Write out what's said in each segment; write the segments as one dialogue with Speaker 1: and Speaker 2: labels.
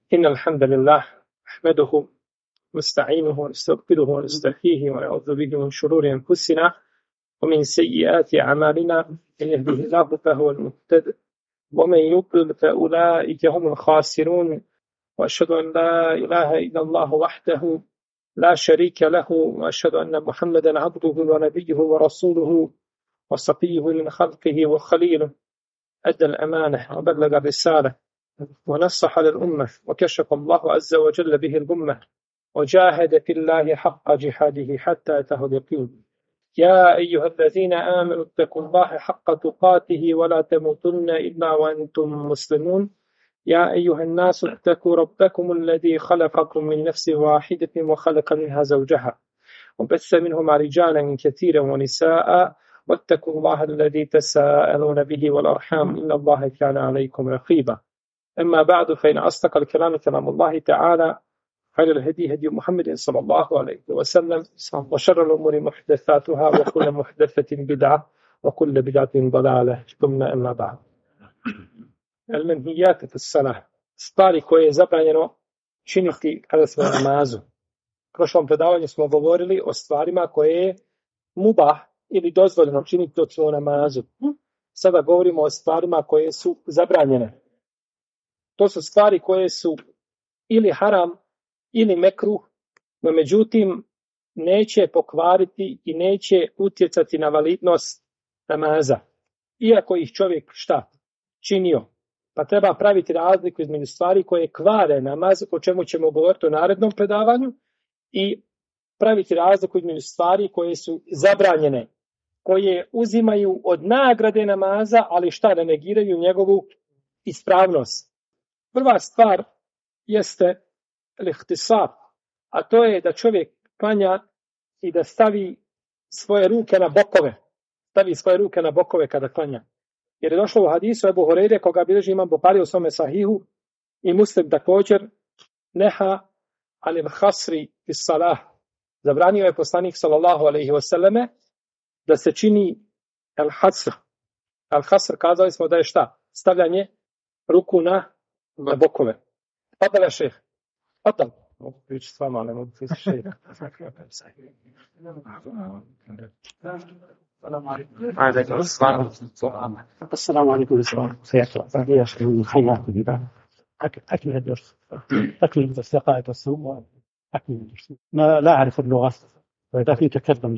Speaker 1: إن الحمد لله نحمده ونستعينه ونستغفره ونستهديه ونعوذ به من شرور أنفسنا ومن سيئات أعمالنا. من يهده الله فهو المهتد ومن يضلل فأولئك هم الخاسرون. وأشهد أن لا إله إلا الله وحده لا شريك له، وأشهد أن محمدا عبده ونبيه ورسوله وصفيه من خلقه وخليله، أدى الأمانة وبلغ الرسالة ونصح للأمة وكشف الله عز وجل به الأمة وجاهد في الله حق جهاده حتى أتاه اليقين. يا أيها الذين آمنوا اتقوا الله حق تقاته ولا تموتن إلا وأنتم مسلمون. يا أيها الناس اتقوا ربكم الذي خلقكم من نفس واحدة وخلق منها زوجها وبث منهما رجالا كثيرا ونساء واتقوا الله الذي تساءلون به والأرحام إن الله كان عليكم رقيبا. أما بعد، فإن أصدق الكلام كلام الله تعالى، خير الهدي هدي محمد صلى الله عليه وسلم، وشر الأمور محدثاتها وكل محدثة بدعة وكل بدعة ضلالة. ثم أما بعد. المنهيات في الصلاة، stvari koje je zabranjeno činiti kada smo na namazu. U prošlom predavanju smo govorili o stvarima koje je mubah ili dozvoljeno činiti dok smo na namazu. Sada govorimo o stvarima koje su zabranjene. To su stvari koje su ili haram ili mekruh, no međutim neće pokvariti i neće utjecati na validnost namaza. Iako ih čovjek činio. Pa treba praviti razliku između stvari koje kvare namaz, o čemu ćemo govoriti u narednom predavanju, i praviti razliku između stvari koje su zabranjene, koje uzimaju od nagrade namaza, ali ne negiraju njegovu ispravnost. Prva stvar jeste lihtisab, a to je da čovjek klanja i da stavi svoje ruke na bokove. Stavi svoje ruke na bokove kada klanja. Jer je došlo u hadisu Ebu Hurajre, koga bilježi imam Buhari u svome sahihu i Muslim također, neha anil hasri fis salah. Zabranio je poslanik sallallahu alejhi ve selleme da se čini al hasr. Al hasr, kazali smo da je stavljanje ruku na bokove. Fadala šejh. Fadal. Mogu pričati s vama, ne mogu pričati šejh.
Speaker 2: السلام عليكم أكمل الدرس، أكمل الثقائق والسوء، أكمل الدرس. لا أعرف اللغة، فإذا في تكلم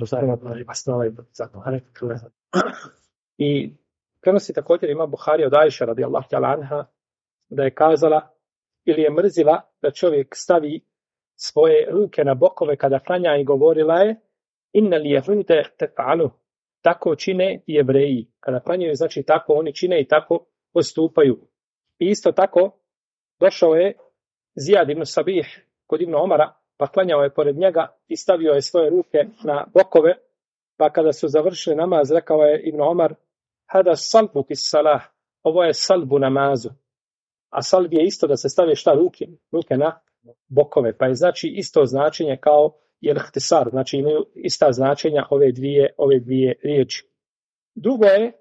Speaker 1: I prenosi također ima Buhari od Ajše radijallahu ta'ala anha da je kazala ili je mrzila da čovjek stavi svoje ruke na bokove kada klanja i govorila je innal yahude tef'alu, tako čine Jevreji. Kada klanjaju, znači tako oni čine i tako postupaju. I isto tako došao je Zijad ibn Sabih kod Ibn Omara, pa klanjao je pored njega i stavio je svoje ruke na bokove, pa kada su završili namaz, rekao je Ibn Omar, hada salbu kis salah, ovo je salbu namazu. A salb je isto da se stavi ruke na bokove, pa je znači isto značenje kao ihtisar, znači imaju ista značenja ove dvije riječi. Drugo je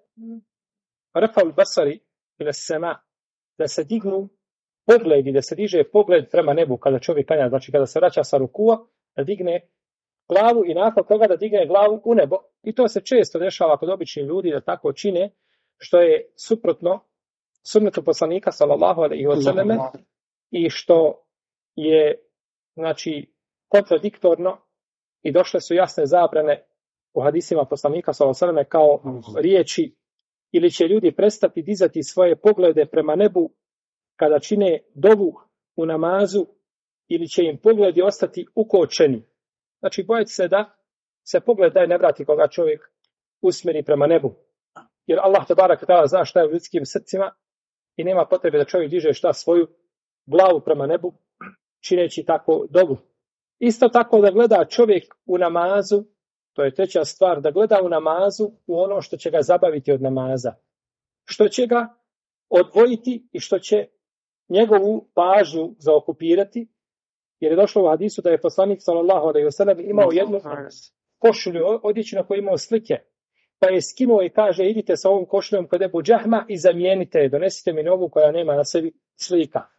Speaker 1: rafa'ul basari ila sema, da se dignu pogledi, da se diže pogled prema nebu kada čovjek klanja, znači kada se vraća sa rukua, da digne glavu i nakon toga da digne glavu u nebo. I to se često dešava kod običnih ljudi da tako čine, što je suprotno sunnetu poslanika sallallahu alejhi ve selleme i što je znači kontradiktorno i došle su jasne zabrane u hadisima poslanika sallallahu alejhi ve selleme kao riječi ili će ljudi prestati dizati svoje poglede prema nebu kada čine dovu u namazu ili će im pogledi ostati ukočeni. Znači bojati se da se pogled ne vrati koga čovjek usmjeri prema nebu. Jer Allah tebareke ta'ala zna šta je u ljudskim srcima i nema potrebe da čovjek diže svoju glavu prema nebu čineći tako dovu. Isto tako da gleda čovjek u namazu, to je treća stvar, da gleda u namazu u ono što će ga zabaviti od namaza. Što će ga odvojiti i što će njegovu pažnju zaokupirati, jer je došlo u hadisu da je poslanik sallallahu alejhi ve sellem imao jednu košulju odjeću na kojoj imao slike, pa je skinuo i kaže idite sa ovom košuljom kod Ebu Džahma i zamijenite je, donesite mi novu koja nema na sebi slika.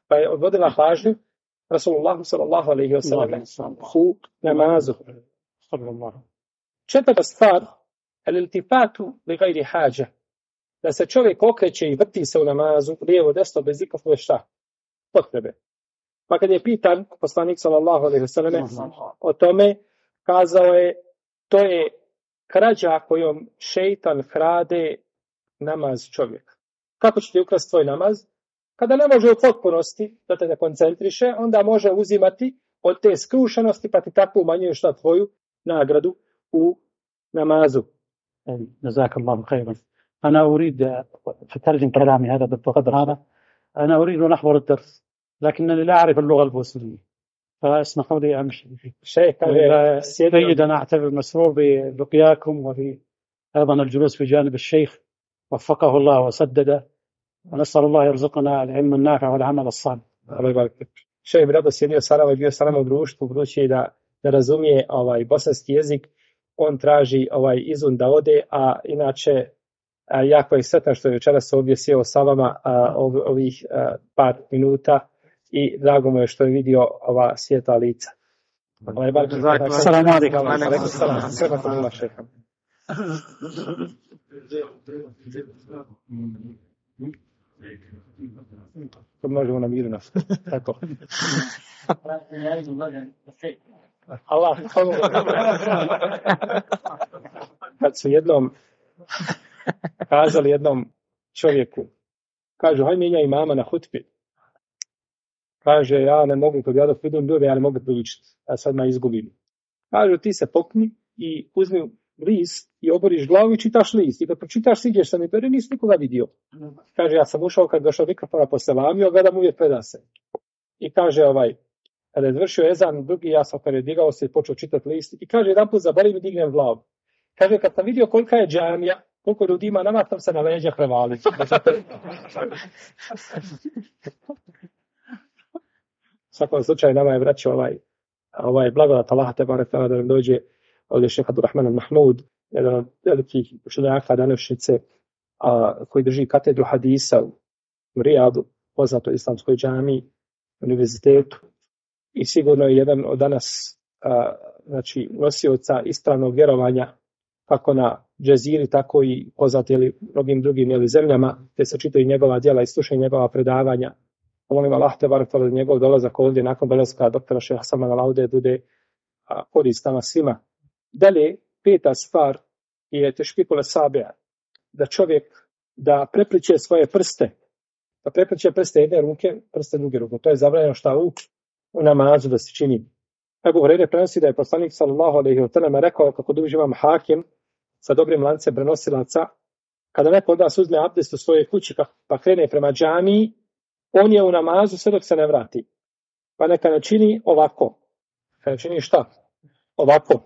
Speaker 1: Pa je odvodila pažnju Rasulullahu sallallahu alejhi ve sellem u namazu. Četvrta stvar, el-iltifatu li gajri hađa. Da se čovjek okreće i vrti se u namazu, lijevo, desno, bez ikakve šta? Potrebe. Pa kad je pitan poslanik sallallahu alejhi ve sellem o tome, kazao je, to je krađa kojom šejtan krade namaz čovjeka. Kako će ti ukrasti tvoj namaz? Kada ne može u potpunosti da te ne koncentriše, onda može uzimati od te skrušenosti, pa ti tako umanjuje šta tvoju nagradu u namazu.
Speaker 2: جزاك الله خيرا. أنا أريد في ترجمة كلامي هذا بالقدر هذا أنا أريد أن أحضر الدرس لكنني لا أعرف اللغة البوسنية فاسمحوا لي أمشي. سيد أنا أعتبر مسرور بلقياكم وفي أيضا الجلوس في جانب الشيخ وفقه الله وسدده ونسأل الله يرزقنا العلم النافع والعمل الصالح.
Speaker 1: الله يبارك فيك. Šejh bi rado sjedio Sarajeva i bio sa nama u društvu, budući da razumije bosanski jezik, on traži izun da ode, a inače jako je sretan što je večeras ovdje sjeo sa vama ovih par minuta i drago mu je što je vidio ova svjetla lica.
Speaker 2: Assalamu alaikum.
Speaker 1: Možemo na miru nas. Tako. Allah. Kad su jednom kazali jednom čovjeku, kažu, haj mijenja imama na hutbi. Kaže, ja ne mogu, kad ja dok vidim ljude, ja ne mogu priličiti. Ja sad me izgubim. Kažu, ti se pokni i uzmi list i oboriš glavu i čitaš list. I kad pročitaš, siđeš sam i peri, nisi nikoga vidio. Kaže, ja sam ušao kad došao mikrofona poselamio, gledam uvijek preda se. I kaže, kada je završio ezan, drugi, ja sam kada je digao se i počeo čitati list. I kaže, jedan put zaboravim i dignem glavu. Kaže, kad sam vidio kolika je džamija, koliko ljudi ima, nama sam se na leđa hrvali. U svakom slučaju, nama je vraćao ovaj blagodat Allaha te barek da nam dođe ovdje šejh Abdurrahman al-Mahmud, jedan od velikih učenjaka današnjice, koji drži katedru hadisa u Rijadu, poznatoj islamskoj džamiji, univerzitetu, i sigurno je jedan od danas nosioca ispravnog vjerovanja kako na džeziri, tako i poznati mnogim drugim zemljama, te se čitaju njegova djela i slušaju njegova predavanja. Molim Allah te barek da njegov dolazak ovdje nakon dolaska doktora šeha Salmana Laude bude korist nama svima. Dalje, peta stvar je tešpikul asabi'a, da čovjek da prepliče svoje prste, da prepliče prste jedne ruke, prste druge ruke. To je zabranjeno šta u namazu da se čini. Ebu Hurajra prenosi da je poslanik sallallahu alejhi ve sellem rekao, kako duži imam Hakim sa dobrim lancem prenosilaca, kada neko od vas uzme abdest u svojoj kući pa krene prema džamiji, on je u namazu sve dok se ne vrati. Pa neka ne čini ovako. Neka ne čini šta? Ovako.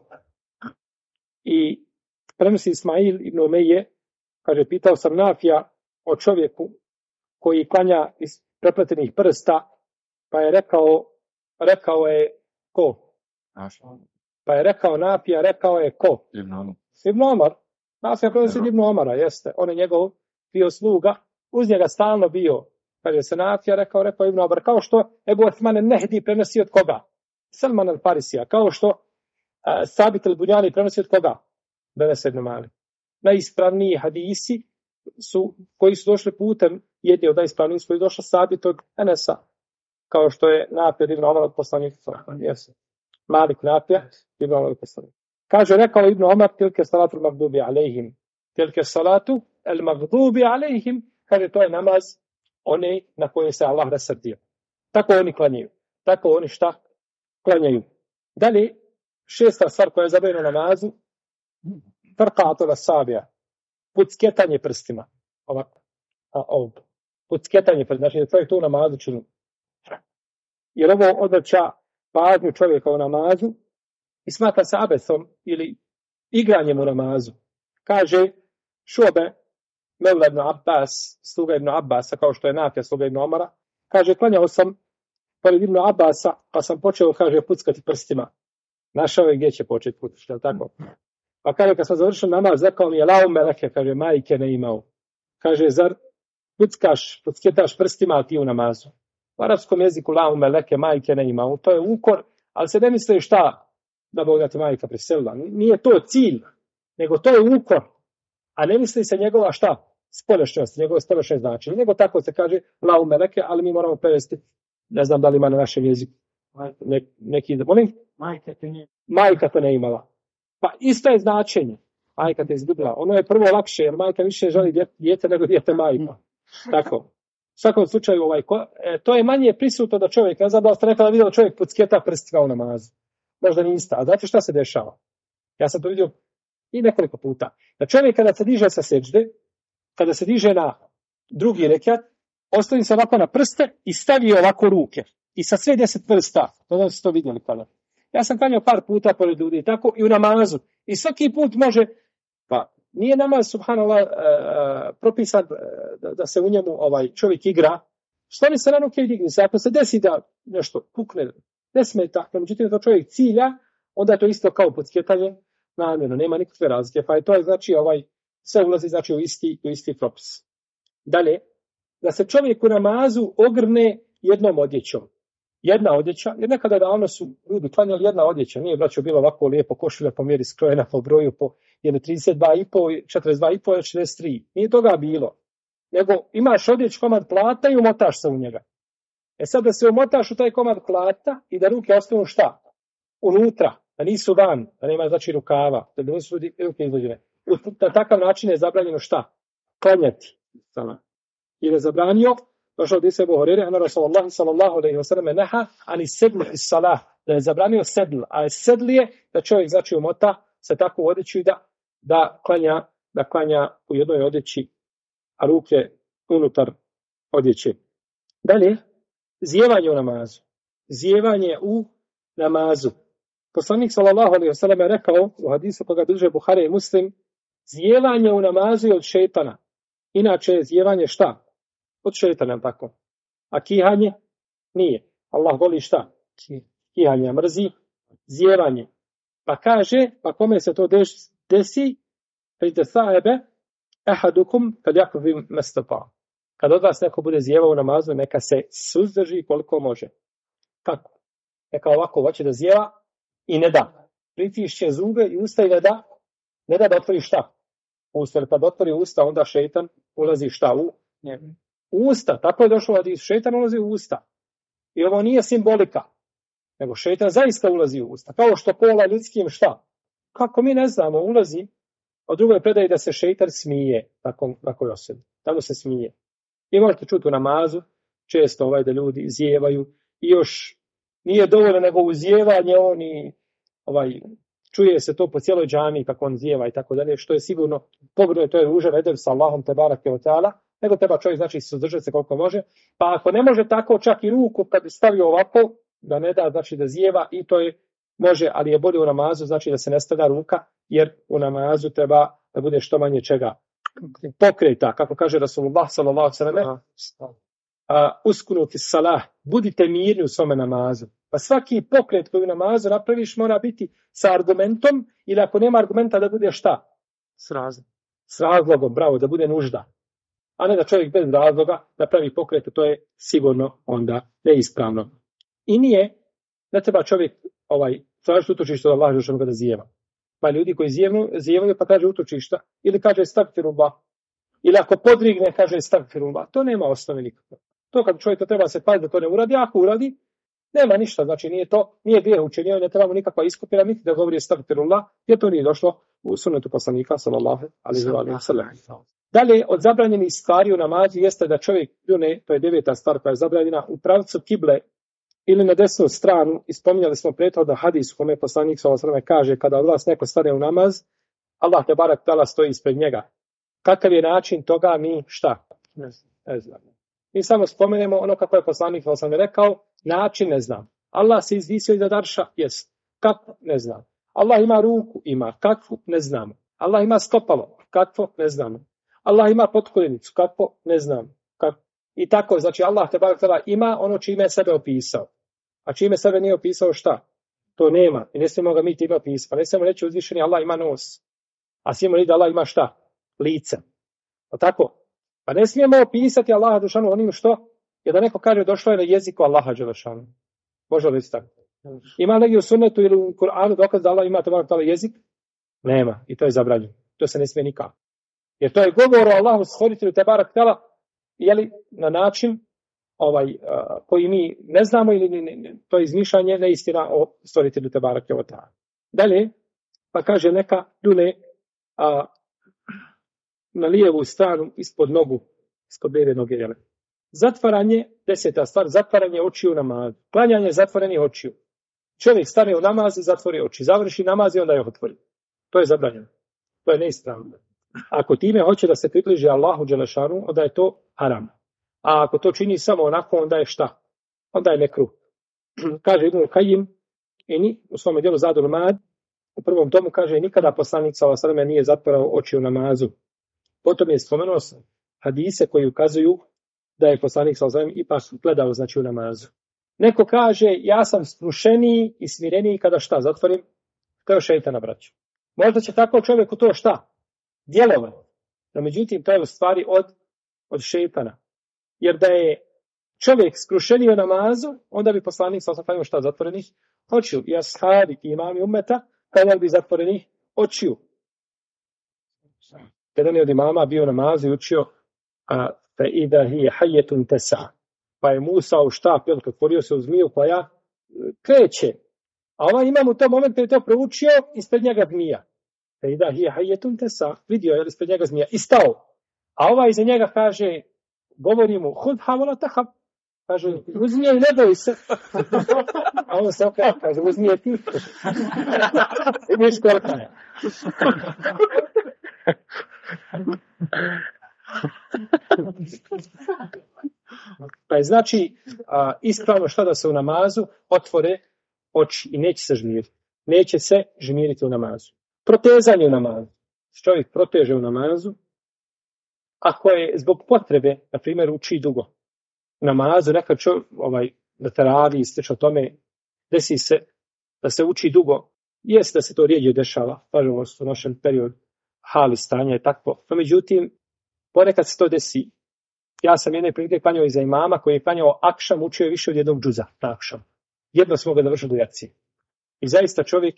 Speaker 1: I prenosi Ismail ibn Umeje, kaže, pitao sam Nafija o čovjeku koji klanja iz prepletenih prsta, pa je rekao je ko? Pa je rekao Nafija, rekao je ko? Ibn Omar. Nafija prenosi Ibn Omara, jeste. On je njegov bio sluga, uz njega stalno bio. Kad je se Nafija rekao Ibn Omar, kao što Ebu Osman al-Nehdi prenosi od koga? Salman al-Farisija, kao što Sabit al-Bunjani prenosi od koga? Benes ibn Malik. Najispravniji hadisi koji su došli putem, jedni od najispravnijih koji je došao Sabit od Enesa, kao što je Nafija ibn Omar od poslanika. Malik Nafija ibn Omar od poslanika. Kaže, rekao Ibn Omar, tilke salatu al-magdubi alejhim. Tilke salatu al-magdubi alejhim. Kaže, to je namaz one na koje se Allah rasrdio. Tako oni klanjaju. Tako oni šta? Klanjaju. Dalje, šesta stvar koja je zabranjena namazu, farqatul asabi'a, pucketanje prstima. Ovako. Pucketanje prstima. Znači da čovjek to u namazu čini. Jer ovo odvraća pažnju čovjeka u namazu i smatra se abesom ili igranjem u namazu. Kaže Šube, Mevla ibn Abbas, sluga ibn Abbasa, kao što je Nafija, sluga ibn Omara, kaže, klanjao sam pored ibn Abbasa, pa sam počeo, kaže, puckati prstima. Našao je gdje će početi pucati, tako? Pa kaže, kad sam završio namaz, rekao mi je, lao meleke, kaže, majke ne imao. Kaže, zar pucketaš prstima, a ti u namazu? U arapskom jeziku la meleke, majke ne ima. To je ukor, ali se ne misli šta da Bog da ti majka preselila. Nije to cilj, nego to je ukor. A ne misli se njegova šta? Spoljašnjost, njegovo spoljašnje značenje. Nego tako se kaže la meleke, ali mi moramo prevesti. Ne znam da li ima na našem jeziku. Neki, molim? Majka to ne imala. Pa isto je značenje. Majka te izgubila. Ono je prvo lakše, jer majka više želi dijete nego dijete majka. Tako. U svakom slučaju, to je manje prisutno da čovjek, ne znam da ste nekada vidio čovjek pucketa prst kao namazu. Možda niste. A znate šta se dešava? Ja sam to vidio i nekoliko puta. Da čovjek kada se diže sa seđde, kada se diže na drugi rekat, ostavi se ovako na prste i stavi ovako ruke. I sa sve 10 prsta. To ste to vidjeli kada. Ja sam klanjao par puta pored ljudi, tako i u namazu. I svaki put može, pa nije namaz, subhanallah, propisan da se u njemu čovjek igra. Stavi se na ruke i digni se. Ako se desi da nešto pukne, ne smeta, međutim to čovjek cilja, onda je to isto kao podskjetanje namjerno, nema nikakve razlike. Pa je to znači sve ulazi znači u isti propis. Dalje, da se čovjek u namazu ogrne jednom odjećom. Jedna odjeća, jer nekada davno su ljudi klanjali jedna odjeća, nije braćo bilo ovako lijepo košulja po mjeri skrojena po broju, po 32,5, 42,5, 63. Nije toga bilo. Nego imaš odjeć komad plata i umotaš se u njega. E sad da se umotaš u taj komad plata i da ruke ostanu šta? Unutra, da nisu van, da nema znači rukava, da nisu ruke izvođene. Na takav način je zabranjeno šta? Klanjati. Ili je zabranio, došao od Isa Ebu Horere, ana Rasulallah sallallahu alaihi wa sallam neha, ani sedl iz salah, da je zabranio sedl, a sedl je da čovjek znači umota se tako u odjeću i da klanja u jednoj odjeći, a ruke unutar odjeće. Dalje, zijevanje u namazu. Zijevanje u namazu. Poslanik sallallahu alaihi wa sallam je rekao u hadisu koga bilježe Buhari i Muslim, zijevanje u namazu je od šejtana. Inače je zijevanje šta? Od šejtana, tako. A kihanje? Nije. Allah voli šta? Kihanje mrzi. Zijevanje. Pa kaže, pa kome se to desi? Fajte sahebe, ehadukum, kad jakvim mestapa. Kad od vas neko bude zijevao u namazu, neka se suzdrži koliko može. Kako? Neka ovako hoće da zijeva i ne da. Pritišće zube i usta i ne da otvori šta? Usta. Jer kad otvori usta, onda šejtan ulazi šta u usta. Tako je došlo da šejtan ulazi u usta. I ovo nije simbolika. Nego šejtan zaista ulazi u usta. Kao što pola ljudskim šta? Kako mi ne znamo, ulazi. Od drugoj predaje da se šejtan smije takoj osobi. Tamo se smije. I možete čuti u namazu, često da ljudi izjevaju. I još nije dovoljno nego uzjevanje, oni čuje se to po cijeloj džamiji kako on zjeva i tako dalje, što je sigurno pogledno, to je ružan edeb sa Allahom te barake o teala, nego treba čovjek znači suzdržati se koliko može, pa ako ne može tako čak i ruku kad stavi ovako, da ne da znači da zjeva i to je može, ali je bolje u namazu znači da se ne stavlja ruka, jer u namazu treba da bude što manje čega pokreta, kako kaže Rasulullah sallallahu alejhi ve sellem, uskunuti salah, budite mirni u svome namazu. Pa svaki pokret koji u namazu napraviš mora biti sa argumentom, ili ako nema argumenta da bude šta? S razlogom, bravo, da bude nužda. A ne da čovjek bez razloga napravi pokret, to je sigurno onda neispravno. I ne treba čovjek tražiti utočište da Allah žešano kada zijeva. Pa ljudi koji zijevaju pa kaže utočišta, ili kaže stagfirullah, ili ako podrigne kaže stagfirullah, to nema osnove nikakve. To kad čovjek to treba se paziti da to ne uradi, ako uradi, nema ništa, znači nije grijeh učinio, ne trebamo nikakva iskupina, niti da govori stagfirullah, jer to nije došlo u sunnetu poslanika, sallallahu alejhi ve sellem. Dalje, od zabranjenih stvari u namazi jeste da čovjek pljune, to je 9. stvar koja je zabranjena, u pravcu kible ili na desnu stranu, i spominjali smo prethodno hadis u kome poslanik sallallahu alejhi ve sellem kaže, kada od vas neko stane u namaz, Allah te barek tala stoji ispred njega. Kakav je način toga, mi šta? Ne znamo. Mi samo spomenemo ono kako je poslanik sallallahu alejhi ve sellem rekao, način ne znam. Allah se izvisio iznad arša, jest. Kako? Ne znam. Allah ima ruku, ima. Kakvu? Ne znamo. Allah ima stopalo. Kakvo? Ne znamo. Allah ima potkoljenicu. Kakvo? Ne znam. I tako, znači Allah te barek tala ima ono čime je sebe opisao. A čime sebe nije opisao šta? To nema. I ne smijemo ga mi time opisati. Pa ne smijemo reći uzvišeni Allah ima nos. A smijemo reći da Allah ima šta? Lice. O tako? Pa ne smijemo opisati Allaha dželešanu onim što Jer da neko kaže došlo je na jeziku Allaha dželešanu. Može li tako? Ima negdje u sunnetu ili u Kur'anu dokaz da Allah ima taj jezik? Nema. I to je zabranjeno. To se ne smije nikako. Jer to je govor o Allahu stvoritelju te barak tela, jeli, na način koji mi ne znamo ili to je izmišljanje neistina o stvoritelju te barak tela. Dalje, pa kaže neka dune na lijevu stranu ispod nogu, ispod lijeve noge, jeli. Zatvaranje, 10. stvar, zatvaranje očiju namazu. Klanjanje zatvorenih očiju. Čovjek stane u namaz i zatvori oči. Završi namaz i onda ih otvori. To je zabranjeno. To je neispravno. Ako time hoće da se približi Allahu dželešanu, onda je to haram. A ako to čini samo onako, onda je šta? Onda je mekruh. Kaže Ibn Kajim u svom djelu Zadul Mad, u prvom tomu kaže nikada poslanik sallallahu alejhi ve sellem nije zatvarao oči u namazu. Potom je spomenuo hadise koji ukazuju da je poslanik sallallahu alejhi ve sellem ipak gledao znači u namazu. Neko kaže ja sam skrušeniji i smireniji kada šta zatvorim? Kao šejtana, braćo. Možda će tako čovjeku to šta? Djelovati. No međutim to je u stvari od šejtana. Jer da je čovjek skrušeniji u namazu, onda bi poslanik sallallahu alejhi ve sellem šta zatvorenih očiju. I ashabi i imami ummeta kada bi zatvorenih očiju. Jedan je od imama bio u namazu i učio fa idha hiya hayyatun tas'a. Pa je Musa u štap, otvorio se u zmiju koja kreće. A ovaj imam u tom momentu je to proučio, ispred njega zmija. Fa idha hiya hayyatun tas'a. Vidio je ispred njega zmija i stao. A ovaj iza njega kaže, govori mu, hudha wala tahab. Kaže, uzmi je i ne boj se. A on se okreće, kaže, uzmi je ti. Vidiš kolika je. Pa je znači ispravno šta da se u namazu otvore oči i neće se žmiriti. Neće se žmiriti u namazu. Protezanje u namazu. Čovjek proteže u namazu ako je zbog potrebe, na primjer, uči dugo. Namazu, nekad da teravi i slično tome, desi se da se uči dugo. Jest da se to rijeđe dešava, nažalost, u našem periodu hali stanja je takvo. No, međutim, ponekad se to desi. Ja sam jedne prilike klanjao iza imama koji je klanjao akšam, učio je više od jednog džuza na akšam. Jedno smo ga završili do jacije. I zaista čovjek,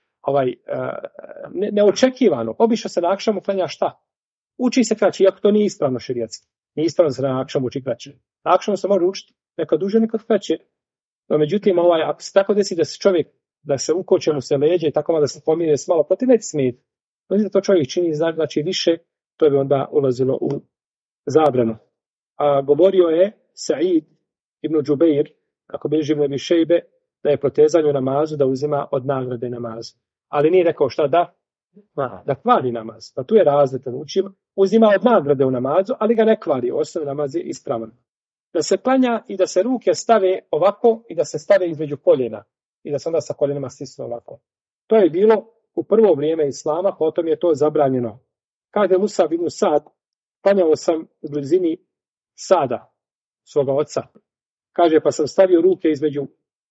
Speaker 1: neočekivano, obično se na akšamu klanja šta? Uči se kraće, iako to nije ispravno šerijatski. Nije ispravno da se na akšamu uči kraće. Na akšamu se može učiti nekad duže, nekad kraće. No, međutim, ako se tako desi da se čovjek, da se ukoče mu se leđe i tako da se pomire s malo protiv, neće smijeti. Da to čovjek čini znači više, to bi onda ulazilo u zabranu. A govorio je Sa'id ibn Džubeir, ako bilježi Ibn Abi Šejbe, da je protezanje u namazu da uzima od nagrade namazu. Ali nije rekao šta da kvari namaz. Pa tu je razlika. Uzima od nagrade u namazu, ali ga ne kvari. Osnovni namaz je ispravan. Da se klanja i da se ruke stave ovako i da se stave između koljena. I da se onda sa koljenima stisnu ovako. To je bilo u prvo vrijeme Islama, potom je to zabranjeno. Kaže Musa ibn Sad, klanjao sam u blizini Sada, svoga oca. Kaže, pa sam stavio ruke između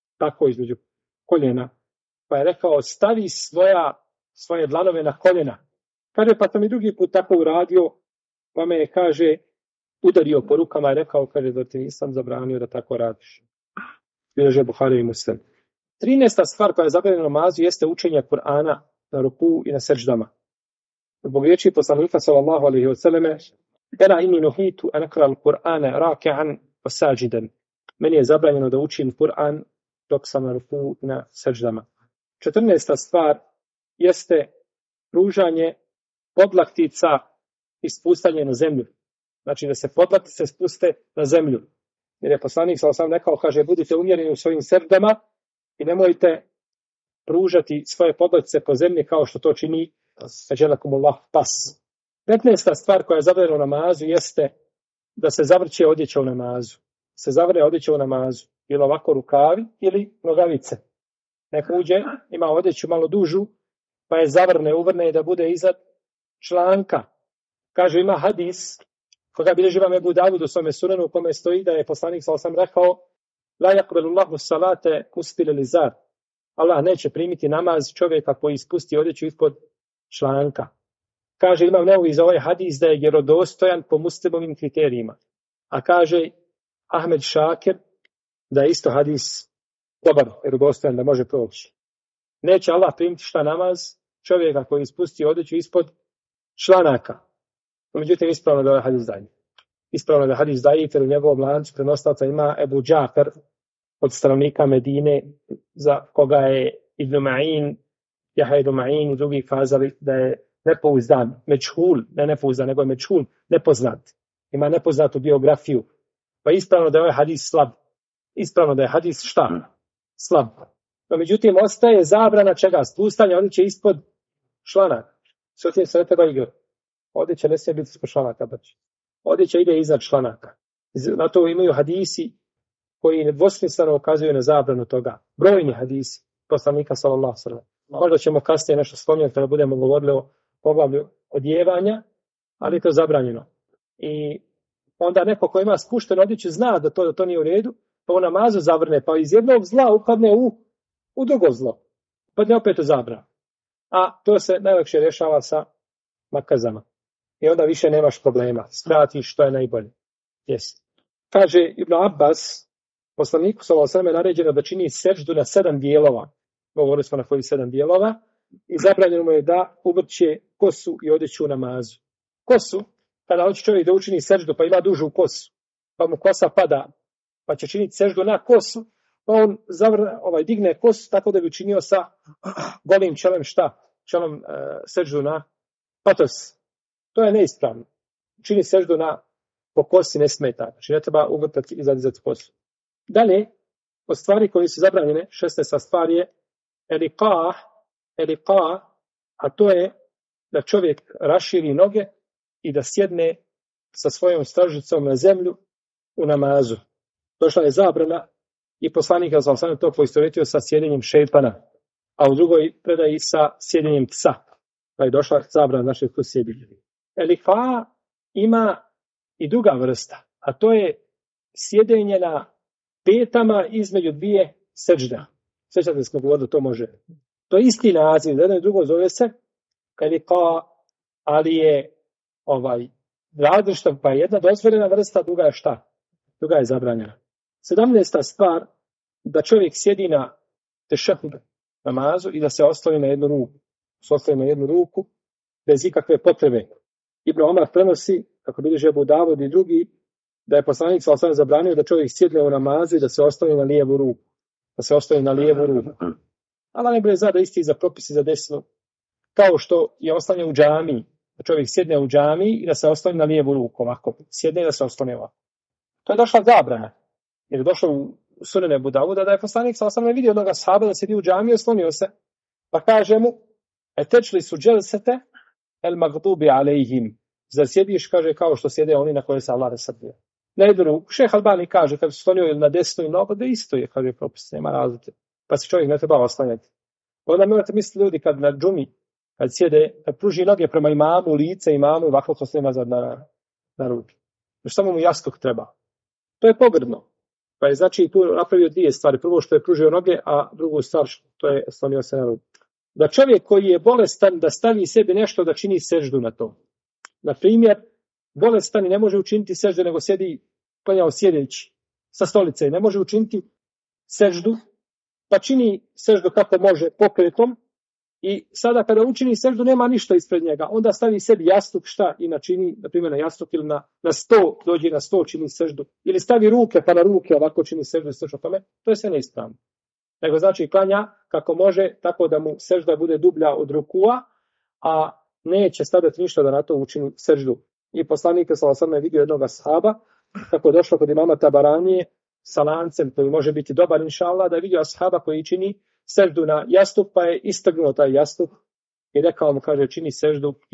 Speaker 1: koljena. Pa je rekao, stavi svoje dlanove na koljena. Kaže, pa sam i drugi put tako uradio, pa me je, kaže, udario po rukama i rekao, kaže, da ti nisam zabranio da tako radiš. Bilježe Buhari i Muslim. 13. stvar koja je zabranjena namazu jeste učenje Kur'ana na ruku i na seždama. Zbog riječi poslanika sallallahu alejhi ve selleme, "Ena inni nuhitu an aqra al-Qur'ana raki'an wa sajidan." Meni je zabranjeno da učim Kur'an dok sam na ruku i na seždama. 14. stvar jeste pružanje podlaktica i spustanje na zemlju. Znači da se podlaktice spuste na zemlju. Jer je poslanik sallallahu alejhi ve sellem rekao, kaže, budite umjereni u svojim seždama i nemojte pružati svoje podlaktice po zemlji kao što to čini Ađelakumullah pas. 15. stvar koja je zabranjena u namazu jeste da se zavrće odjeća u namazu. Se zavrne odjeća u namazu. Ili ovako rukavi ili nogavice. Neko uđe, ima odjeću malo dužu, pa je uvrne da bude iznad članka. Kaže, ima hadis, koga bilježi Imam Ebu Davud u svome sunanu, u kome stoji da je poslanik sallallahu alejhi ve sellem rekao: "La yaqbalu salate musbil lizar." Allah neće primiti namaz čovjeka koji ispusti odjeću ispod članka. Kaže, Imam Nevevi za ovaj hadis da je vjerodostojan po muslimovim kriterijima. A kaže, Ahmed Šakir da je isto hadis dobar, vjerodostojan, da može proći. Neće Allah primiti šta namaz čovjeka koji ispusti odjeću ispod članaka. Međutim, ispravno da je hadis daji. Ispravno da je hadis daji, jer u njegovom lancu prenoslaca ima Ebu Džafer od stanovnika Medine, za koga je Ibn Ma'in, Jahja ibn Ma'in i drugi kazali da je nepouzdan, mečhul, ne nepouzdan, nego je mečhul, nepoznat. Ima nepoznatu biografiju. Pa ispravno da je ovaj hadis slab. Ispravno da je hadis šta? Slab. No, međutim, ostaje zabrana čega? Spustanja odjeće ispod članaka. Sve se ne treba igrati. Odjeća ne smije biti ispod članaka. Odjeća ide iznad članaka. Na to imaju hadisi koji nedvosmisleno ukazuju na zabranu toga. Brojni hadisi poslanika sallallahu alejhi ve sellem. Možda ćemo kasnije nešto spomenuti kada budemo govorili o poglavlju odjevanja, ali je to zabranjeno. I onda neko ko ima spušteno odjeću zna da to nije u redu, pa u namazu zavrne, pa iz jednog zla upadne u drugo zlo. Upadne opet u zabranu. A to se najlakše rješava sa makazama. I onda više nemaš problema. Skratiš što je najbolje. Yes. Kaže Ibn Abbas, poslaniku sallallahu alejhi ve sellem je naređeno da čini seždu na 7 dijelova. Govorili smo na koji 7 dijelova. I zabranjeno mu je da uvrće kosu i odjeću u namazu. Kosu, kada hoće čovjek da učini seždu, pa ima dužu kosu, pa mu kosa pada, pa će činiti seždu na kosu, pa on digne kosu tako da bi učinio sa golim čelom čelom seždu na patos. To je neispravno. Čini seždu po kosi ne smeta. Znači ne treba uvrtati i zadizati kosu. Dalje, od stvari koje su zabranjene, 16. stvar je eliqa, a to je da čovjek raširi noge i da sjedne sa svojom stražicom na zemlju u namazu. Došla je zabrana i poslanik sallallahu alejhi ve sellem to poistovjetio sa sjedenjem šejtana, a u drugoj predaji sa sjedenjem psa. Pa je došla zabrana našeg tu sjedenja. Eliqa ima i druga vrsta, a to je sjedenje na petama između dvije sežda. Sjećate smo govorili da to može. To je isti naziv, jedno i drugo zove se eliqa, ali je različita, pa je jedna dozvoljena vrsta, druga je šta? Druga je zabranjena. 17. stvar, da čovjek sjedi na tešehud namazu i da se osloni na jednu ruku. Se osloni na jednu ruku bez ikakve potrebe. Ibn Omar prenosi, kako bilježi Ebu Davud i drugi, da je poslanik sallallahu alejhi ve sellem zabranio da čovjek sjedne u namazu i da se osloni na lijevu ruku. Da se osloni na lijevu ruku. Allah ne bude zna da isti za propisi za desnu. Kao što je oslanje u džamiji. Da čovjek sjedne u džamiji i da se osloni na lijevu ruku. Ovako. Sjedne i da se osloni ovako. To je došla zabrana. Jer je došlo u Sunene Ebu Davuda da je poslanik sallallahu alejhi ve sellem vidio jednog ashaba da sjedi u džamiji i oslonio se. Pa kaže mu: "Etečli su dželsete el magdubi alejhim." Zar sjediš, kaže, kao što sjede oni na koje se Allah rasrdio. Na jednu ruku. Šejh Albani kaže, kad se slonio ili na desnu ili nogu, da isto je, kaže, propis, nema razlike. Pa se čovjek ne treba oslanjati. Onda morate misliti ljudi kad na džumi, kad sjede, kad pruži noge prema imamu, lice imamu, ovako to se nema na ruku. Još samo mu jastuk treba. To je pogrdno. Pa je znači tu napravio dvije stvari. Prvo što je pružio noge, a drugu stvar što je slonio se na ruku. Da čovjek koji je bolestan da stavi sebi nešto da čini seždu na to. Na primjer, bolestan ne može učiniti seždu nego klanjao sjedeći sa stolice. Ne može učiniti seždu, pa čini seždu kako može pokretom i sada kada učini seždu nema ništa ispred njega. Onda stavi sebi jastuk i načini, na primjer na jastuk ili na sto, dođe na sto čini seždu. Ili stavi ruke pa na ruke ovako čini seždu i slično tome. To je sve neispravno. Nego znači klanja kako može tako da mu sežda bude dublja od rukua, a neće staviti ništa da na to učini seždu. I poslanik sallallahu alejhi ve sellem je vidio jednog ashaba kako je došlo kod imama Tabaranije sa lancem koji može biti dobar inšallah, da je vidio ashaba koji čini seždu na jastuk, pa je istrgnuo taj jastuk i rekao mu, kaže, čini seždu i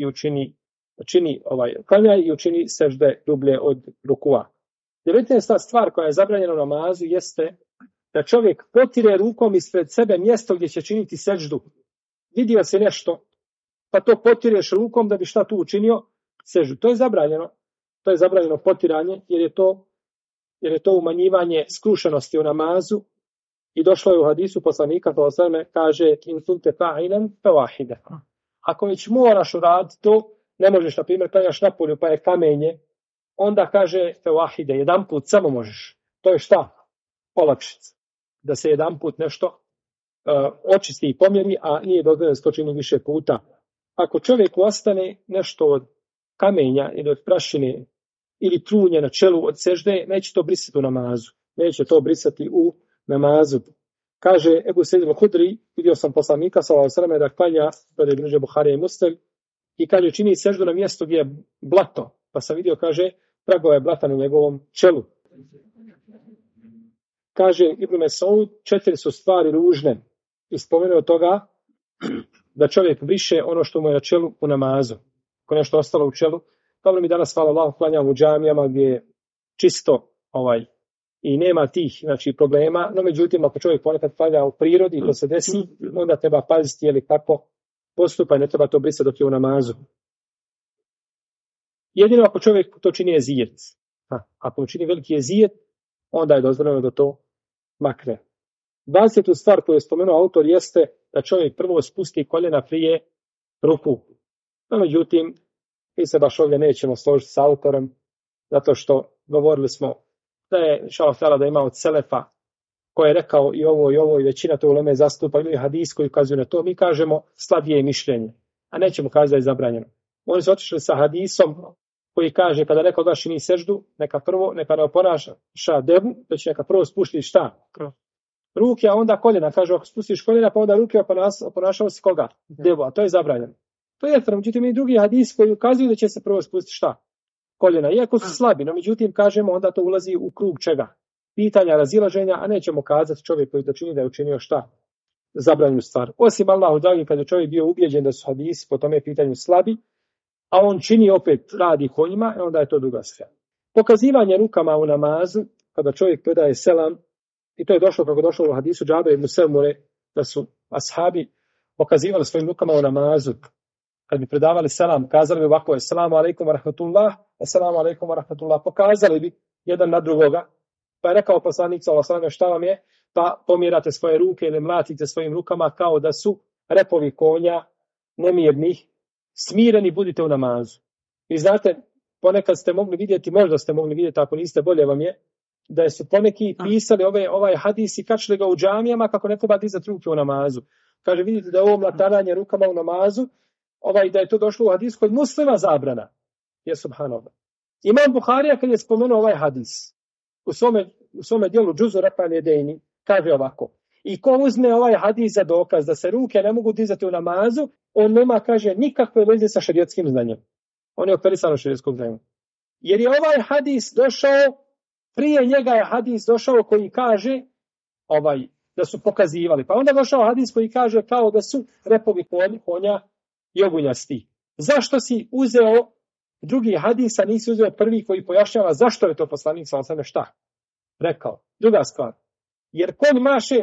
Speaker 1: klanja i učini sežde dublje od rukua. 19. stvar koja je zabranjena u namazu jeste da čovjek potire rukom ispred sebe mjesto gdje će činiti seždu. Vidio se nešto, pa to potireš rukom da bi šta tu učinio? Seždu. To je zabranjeno. To je zabranjeno potiranje jer je to umanjivanje skrušenosti u namazu i došlo je u hadisu poslanika sallallahu alejhi ve sellem kaže in kunte fa'ilan fawahida. Ako već moraš uraditi to, ne možeš, na primjer, klanjaš na polju pa je kamenje, onda kaže fawahida, jedan put samo možeš. to je šta? Olakšica. Da se jedan put nešto očisti i pomjeri, a nije dozvoljeno da se to čini više puta. Ako čovjeku ostane nešto od kamenja ili od prašine ili trunje na čelu od sežde, neće to brisati u namazu. Neće to brisati u namazu. Kaže Ebu Sejid al-Hudri, vidio sam poslanika sallallahu alejhi ve sellem da klanja, to je bliže Buharija i Muslim, i kaže čini seždu na mjestu gdje je blato. Pa sam vidio, kaže, tragova je blata na njegovom čelu. Kaže Ibn Mesaud, 4 su stvari ružne. I spomenuo toga da čovjek briše ono što mu je na čelu u namazu. Ako nešto ostalo u čelu, dobro mi danas, hvala Allahu, klanjamo u džamijama gdje je čisto i nema tih problema, no međutim ako čovjek ponekad klanja u prirodi i to se desi, onda treba paziti je li kako postupa i ne treba to brisati dok je u namazu. Jedino ako čovjek to čini ezijet. Ako čini veliki ezijet, onda je dozvoljeno da to makne. 20. stvar koju je spomenuo autor jeste da čovjek prvo spusti koljena prije ruku. No međutim, mi se baš ovdje nećemo složiti s autorom, zato što govorili smo da je da ima od selefa koji je rekao i ovo i većina to uleme zastupa ili hadis koji ukazuju na to, mi kažemo slabije mišljenje, a nećemo kazati da je zabranjeno. Oni su otišli sa hadisom koji kaže kada neko da čini seždu, neka ne oponaša devu, već neka prvo spušti šta? Ruke, a onda koljena. Kaže, ako spustiš koljena, pa onda ruke oponašao si koga? Devu, a to je zabranjeno. To je međutim i drugi hadis koji ukazuju da će se prvo spustiti šta? Koljena. Iako su slabi, no međutim kažemo onda to ulazi u krug čega? Pitanja, razilaženja, a nećemo kazati čovjek koji da čini da je učinio šta? Zabranjenu stvar. Osim Allahu dragi, kada je čovjek bio ubijeđen da su hadisi po tome pitanju slabi, a on čini opet radi konjima, onda je to druga stvar. Pokazivanje rukama u namazu, kada čovjek predaje selam, i to je došlo kako došlo u hadisu Džabira ibn Semure, da su ashabi pokazivali svojim rukama u namazu. Kad bi predavali selam, kazali bi ovako, assalamu alaikum wa rahmatullah, assalamu alaikum wa rahmatullah, pokazali bi jedan na drugoga, pa je rekao poslanik sallallahu alejhi ve sellem, šta vam je, pa pomjerate svoje ruke ili mlatite svojim rukama kao da su repovi konja, nemirnih, smireni budite u namazu. I znate, ponekad ste mogli vidjeti, možda ste mogli vidjeti, ako niste, bolje vam je, da su poneki pisali ovaj hadis i kačili ga u džamijama kako ne treba dizati ruke u namazu. Kaže, vidite da je ovo mlataranje rukama u namazu, da je to došlo u hadisu kod Muslima zabrana. Je subhanallah. Imam Buharija kad je spomenuo ovaj hadis u svome dijelu Džuzu Rafa'il Jedejni, kaže ovako: i ko uzme ovaj hadis za dokaz da se ruke ne mogu dizati u namazu, on nema, kaže, nikakve veze sa šerijetskim znanjem. On je operisano šerijetskom znanjem. Jer je ovaj hadis došao, prije njega je hadis došao koji kaže da su pokazivali. Pa onda došao hadis koji kaže kao da su repovi konja jogunjasti. Zašto si uzeo drugi hadis, a nisi uzeo prvi koji pojašnjava zašto je to poslanik sallallahu alejhi ve sellem šta rekao? Druga stvar. Jer konj maše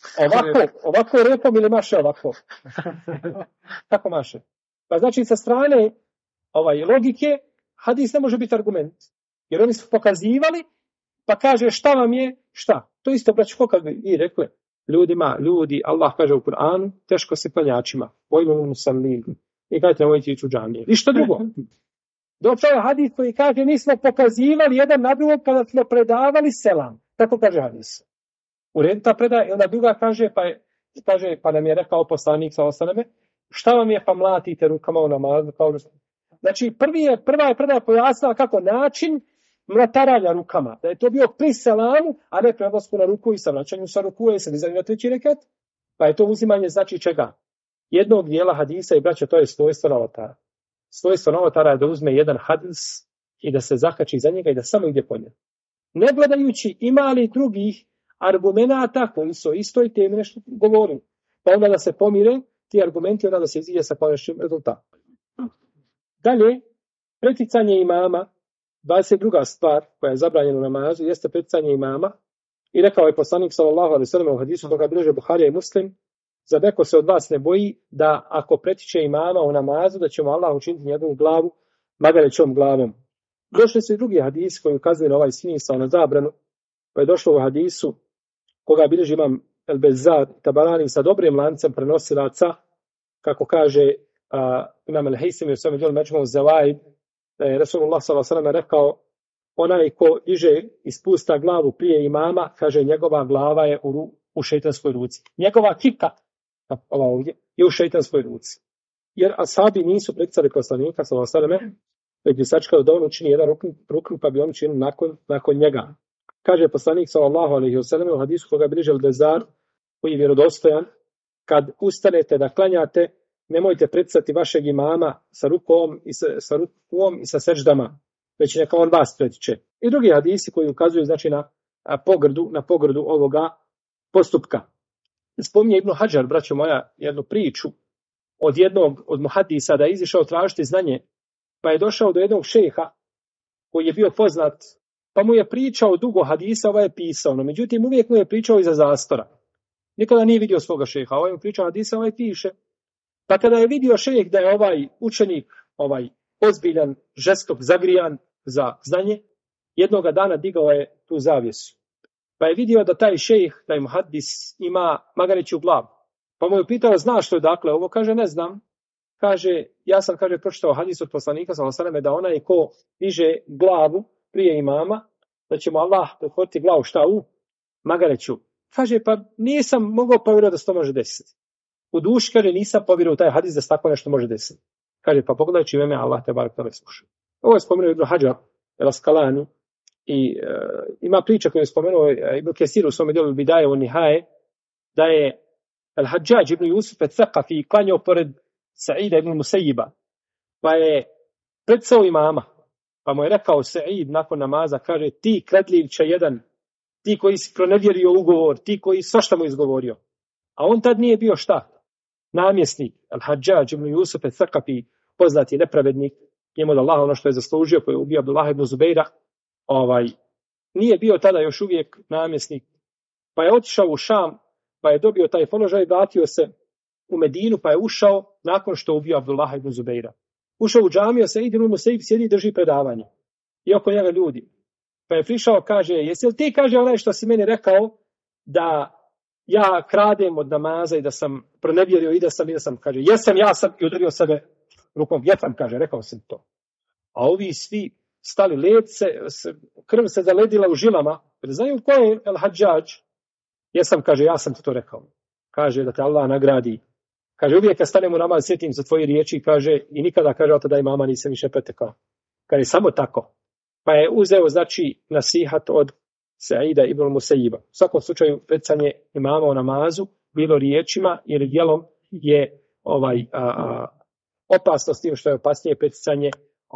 Speaker 1: ovako repom ili maše ovako? Kako maše? Pa znači sa strane logike hadis ne može biti argument. Jer oni su pokazivali, pa kaže šta vam je, šta. To isto, braćo, kad bi i rekli ljudi, Allah kaže u Kur'anu, teško se klanjačima, pojmom musallin, i kažete nemojte ići u džamije. I što drugo? Došao je hadis koji kaže, mi smo pokazivali jedan na drugog kada smo predavali selam. Tako kaže hadis. U redu ta predaja, i onda druga kaže, pa nam je rekao poslanik sallallahu alejhi ve sellem, šta vam je, pa mlatite rukama u namazu. Znači, prva je predaja pojasnila kako način mlataranja rukama, da je to bio pri selamu, a ne pri odlasku na ruku i sa vraćanju sa ruku i sa dizanju na treći rekat, pa je to uzimanje znači čega? Jednog dijela hadisa i braća, to je svojstvo novotara. Svojstvo novotara je da uzme jedan hadis i da se zakači za njega i da samo ide po njemu. Ne gledajući ima li drugih argumenata koji su o istoj temi nešto govorili. Pa onda da se pomire ti argumenti, onda da se iziđe sa konačnim rezultatom. Dalje, preticanje imama, 22. stvar koja je zabranjena u namazu, jeste preticanje imama. I rekao je poslanik sallallahu alejhi ve sellem u hadisu koga bilježe Buharija i Muslim, zar neko se od vas ne boji da ako pretiče imama u namazu, da će mu Allah učiniti njegovu glavu magarećom glavom. Došli su i drugi hadisi koji ukazuju na ovaj smisao, na zabranu, pa je došlo u hadisu koga bilježi imam El Bezzar, Tabarani sa dobrim lancem prenosilaca, kako kaže imam El Hejsimi u svome djelu Međmu Zevaid, da je Rasulullah sallallahu alejhi ve sellem rekao, onaj ko diže i spusta glavu prije imama, kaže njegova glava je u šejtanskoj ruci. Njegova kika, ova ovdje, je u šejtanskoj ruci. Jer ashabi nisu pricali poslanika, sallallahu alejhi ve selleme, već bi sačekali da on učini jedan rukn, pa bi on učinio nakon njega. Kaže poslanik, sallallahu alejhi ve selleme, u hadisu koga bliže Al-Bezar, koji je vjerodostojan, kad ustanete da klanjate, nemojte pricati vašeg imama sa rukom i sa sejdama, već neka on vas pretiče. I drugi hadisi koji ukazuju znači na pogrdu ovoga postupka. Spominje Ibn Hadžar, braćo moja, jednu priču od jednog od muhadisa da je izišao tražiti znanje, pa je došao do jednog šejha koji je bio poznat, pa mu je pričao dugo hadisa, ovaj je pisao, no međutim uvijek mu je pričao iza zastora. Nikada nije vidio svoga šejha, ovaj mu pričao hadisa, ovaj piše. Pa kada je vidio šejh da je ovaj učenik, ovaj ozbiljan, žestok, zagrijan za znanje, jednoga dana digao je tu zavjesu. Pa je vidio da taj šejh, taj muhaddis, ima magareću glavu. Pa mu je pitao, znaš što je dakle ovo? Kaže, ne znam. Kaže, ja sam, pročitao hadis od poslanika, sallallahu alejhi ve selleme, da onaj ko diže glavu prije imama, da će mu Allah pretvoriti glavu šta u magareću. Kaže, pa nisam mogao povjerovati da se to može desiti. U duši, kaže, nisam povjerovao taj hadis da se tako nešto može desiti. Kaže, pa pogledaj čime me Allah te barek tebe sluša. Ovo je spomenuo Ibn Hadžar el-Asqalani i ima priča koju je spomenuo Ibn Kesir u svome djelu Bidaje u Nihaje, da je Al-Hadžađ ibn Jusuf al-Thaqafi klanjao pored Sa'ida ibn Musayyiba, pa je predsao imama, pa mu je rekao Sa'id nakon namaza, kaže, ti kradljivče jedan, ti koji si pronevjerio ugovor, ti koji svašta mu izgovorio. A on tad nije bio šta? Namjesnik. Al-Hadžađ ibn Jusuf al-Thaqafi, poznati nepravednik, njemu od Allaha ono što je zaslužio, koji je ubio Abdullah ibn Zubeira, nije bio tada još uvijek namjesnik, pa je otišao u Šam, pa je dobio taj položaj, vratio se u Medinu, pa je ušao nakon što ubio Abdullah ibn Zubeira. Ušao u džamiju, Sa'id ibn Musayyib sjedi i drži predavanje. I oko njega ljudi. Pa je prišao, kaže, jesi li ti, kaže, onaj što si meni rekao, da ja kradem od namaza i da sam pronevjerio i da sam, kaže, jesam, ja sam, i udario sebe rukom, jesam, kaže, rekao sam to. A ovi svi stali led krv se zaledila u žilama, jer znaju ko je El-Hadžađ? Jesam, kaže, ja sam ti to rekao. Kaže, da te Allah nagradi. Kaže, uvijek kad stanem u namaz, sjetim za tvoje riječi, kaže, i nikada, kaže, od tada i mama nisam više pretekao. Kaže, samo tako. Pa je uzeo, znači, nasihat od Sa'ida ibn Musayyiba. U svakom slučaju, pecanje imama u namazu, bilo riječima ili djelom, je opasno s tim što je opasnije pecanje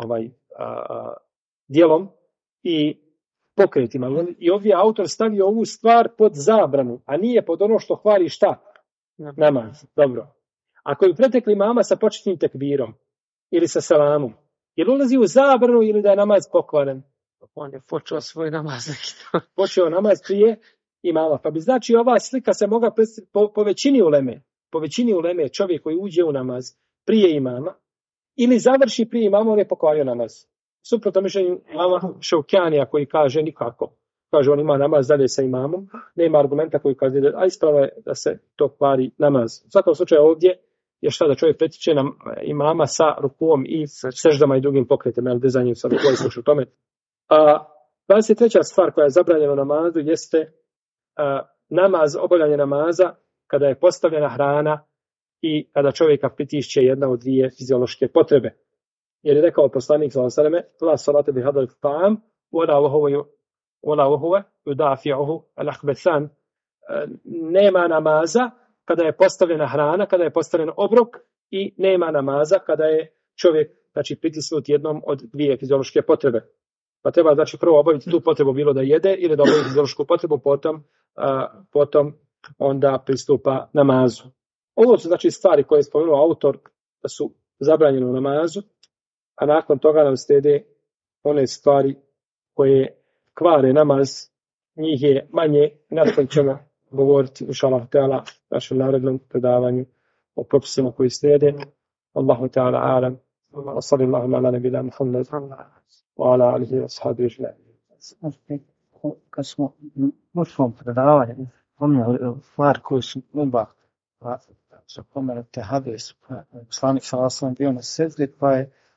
Speaker 1: djelom i pokretima. I ovdje je autor stavio ovu stvar pod zabranu, a nije pod ono što hvali šta? Namaz. Dobro. Ako je pretekli mama sa početnim tekbirom ili sa selamom, je li ulazi u zabranu ili da je namaz pokvaren?
Speaker 2: On je počeo svoj namaz.
Speaker 1: Počeo namaz prije imama. Pa bi znači ova slika se mogla predstaviti po većini uleme. Po većini uleme čovjek koji uđe u namaz prije imama ili završi prije imama, on je pokvario namaz. Suprotno mišljenju imama Šaukjanija koji kaže nikako. Kaže on ima namaz dalje sa imamom. Nema argumenta koji kaže a ispravo je da se to kvari namaz. U svakom slučaju ovdje je šta da čovjek pretiče imama sa rukom i seždama i drugim pokretima. Ali dizanjem sa rukom i slušu tome. 23. stvar koja je zabranjena u namazu jeste namaz, obavljanje namaza kada je postavljena hrana i kada čovjeka pritišće jedna od dvije fiziološke potrebe. Jer je rekao poslanik sallallahu alejhi ve selleme: "La salata bi hadal ta'am wala huwa yudafi'uhu al-akhbathan." Nema namaza kada je postavljena hrana, kada je postavljen obrok i nema namaza kada je čovjek znači pritisnut jednom od dvije fiziološke potrebe. Pa treba znači prvo obaviti tu potrebu bilo da jede ili da obavi fiziološku potrebu, potom onda pristupa namazu. Ovo su znači stvari koje je spomenuo autor da su zabranjene u namazu, a nakon toga nam slijede one stvari koje kvare namaz, njih je manje, nakon ćemo govoriti inshallah ta'ala našem narednom predavanju o propisima koji slijede. Allahu ta'ala alam, wa sallallahu ala nabina Muhammad wa ala alihi wa sahbihi ajma'in.
Speaker 2: Kad smo u svom predavanju pomnjali stvar koju su mubah, pa su pomenuti hadis, poslanik sallallahu alejhi ve sellem bio na seždi, pa je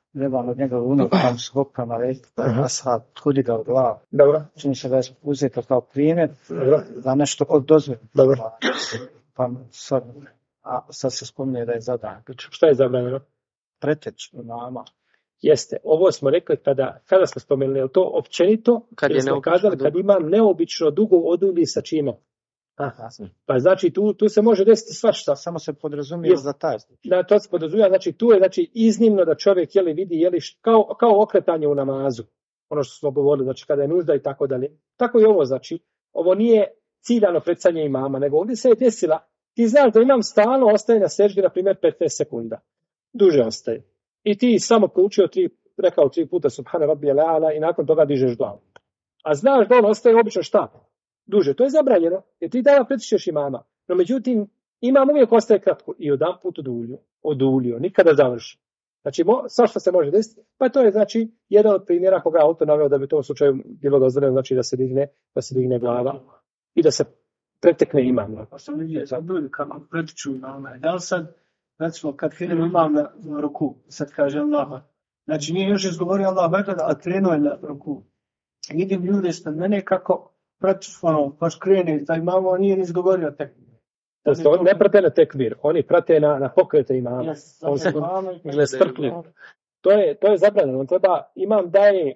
Speaker 2: Nedavno od njega unuk tam s hopkama rekli da je ashab hudi ga u glavu.
Speaker 1: Dobro.
Speaker 2: Čini se da je uzeto kao primjer
Speaker 1: Dobro.
Speaker 2: da nešto od dozvore.
Speaker 1: Dobro.
Speaker 2: Pa sad se spominje da je zabranjeno.
Speaker 1: Šta je zabranjeno?
Speaker 2: Preteć nama.
Speaker 1: Jeste, ovo smo rekli kada smo spomenuli, je to općenito, jer smo kazali kad ima neobično dugo odulji sa čime. Aha. Pa znači tu se može desiti svašta.
Speaker 2: Samo se podrazumije za taj.
Speaker 1: Da, to se podrazumije, znači tu je znači iznimno da čovjek vidi kao okretanje u namazu. Ono što smo govorili, znači kada je nužda i tako dalje. Tako i ovo, znači, ovo nije ciljano predstavljanje imama, nego ovdje se je desila, ti znaš da imam stalno ostaje na seždi, na primjer, 15 sekunda. Duže ostaje. I ti samo proučio rekao 3 puta Subhana Rabbijal A'la i nakon toga dižeš glavu. A znaš da on ostaje obično šta? Duže. To je zabranjeno, jer ti dana pretičeš imama. No međutim, imam uvijek ostaje kratko i jedan put odulio, nikada završi. Znači, svašta se može desiti, pa to je znači jedan od primjera koga autor naveo da bi u tom slučaju bilo dozvoljeno, znači da se digne glava i da se pretekne imam.
Speaker 2: Pa sam vidio za ljudi kako pretiču imama. Da li sad, recimo, kad krenem imam na ruku, sad kaže Allah, znači nije još izgovorio Allah, a krenuo je na ruku. Vidim ljude ispred mene kako baš krene, da imamo, on nije ni izgovorio tekbir.
Speaker 1: Oni ne prate na tekbir, oni prate na pokrete imama. On se strpljiv. To je zabranjeno. Imam daje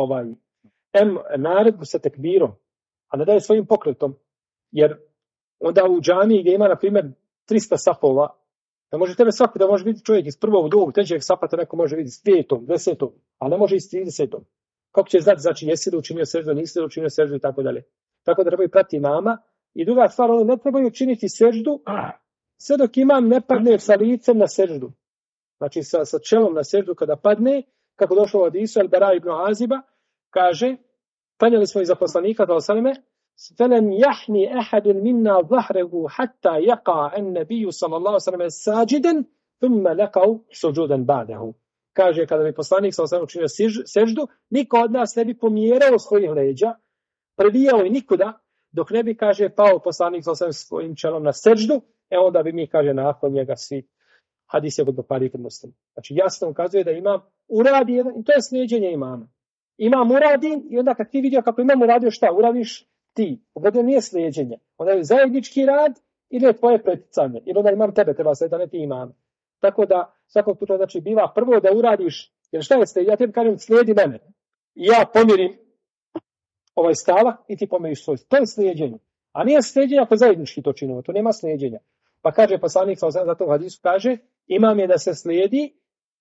Speaker 1: naredbu sa tekbirom, a ne daje svojim pokretom. Jer onda u džamiji gdje ima, na primjer, 300 safova, da može tebe svako da može vidjeti čovjek iz prvog, drugog, trećeg safa, to neko može vidjeti s 5, 10, a ne može iz 30. Kako će znati, znači, jesi li učinio seždu, nisi li učinio seždu i tako dalje. Tako da trebaju pratiti imama. I druga stvar, oni ne trebaju učiniti seždu, sve dok imam ne padne sa licem na seždu. Znači, sa čelom na seždu kada padne, kako došlo u hadisu, Al-Bara ibn Aziba, kaže, klanjali smo iza poslanika, فَلَنْ يَحْنِ أَحَدٌ مِنَّا ظَهْرَهُ حَتَّى يَقَعَ النَّبِيُّ صَلَى اللَّهُ سَلَمَ سَاجِدًا ثُمَّ لَقَوْ سُجُودًا بَعْدَهُ. Kaže, kada bi poslanik sallallahu učinio seždu, niko od nas ne bi pomjerao svojih leđa, prebijao i nikuda, dok ne bi, kaže, pao poslanik sallallahu svojim čelom na seždu, onda bi mi, kaže, nakon njega svi. Hadis je kod Buhari kod Muslima. Znači, jasno ukazuje da imam uradi jedan, i to je slijeđenje imama. Imam uradi, i onda kad ti vidio kako imam uradio, šta uradiš ti? Ovo nije slijeđenje. Onda je zajednički rad ili je tvoje preticanje. Ili onda imam tebe, treba slijediti, a ne ti imam. Tako da, svakog puta, znači, biva prvo da uradiš, jer šta je slijedjenje? Ja tebi kažem, slijedi mene. I ja pomirim ovaj stavak i ti pomiriš svoj. To je slijeđenje. A nije slijeđenje ako zajednički to činimo. To nema slijeđenja. Pa kaže poslanik, zato u hadisu kaže, imam je da se slijedi,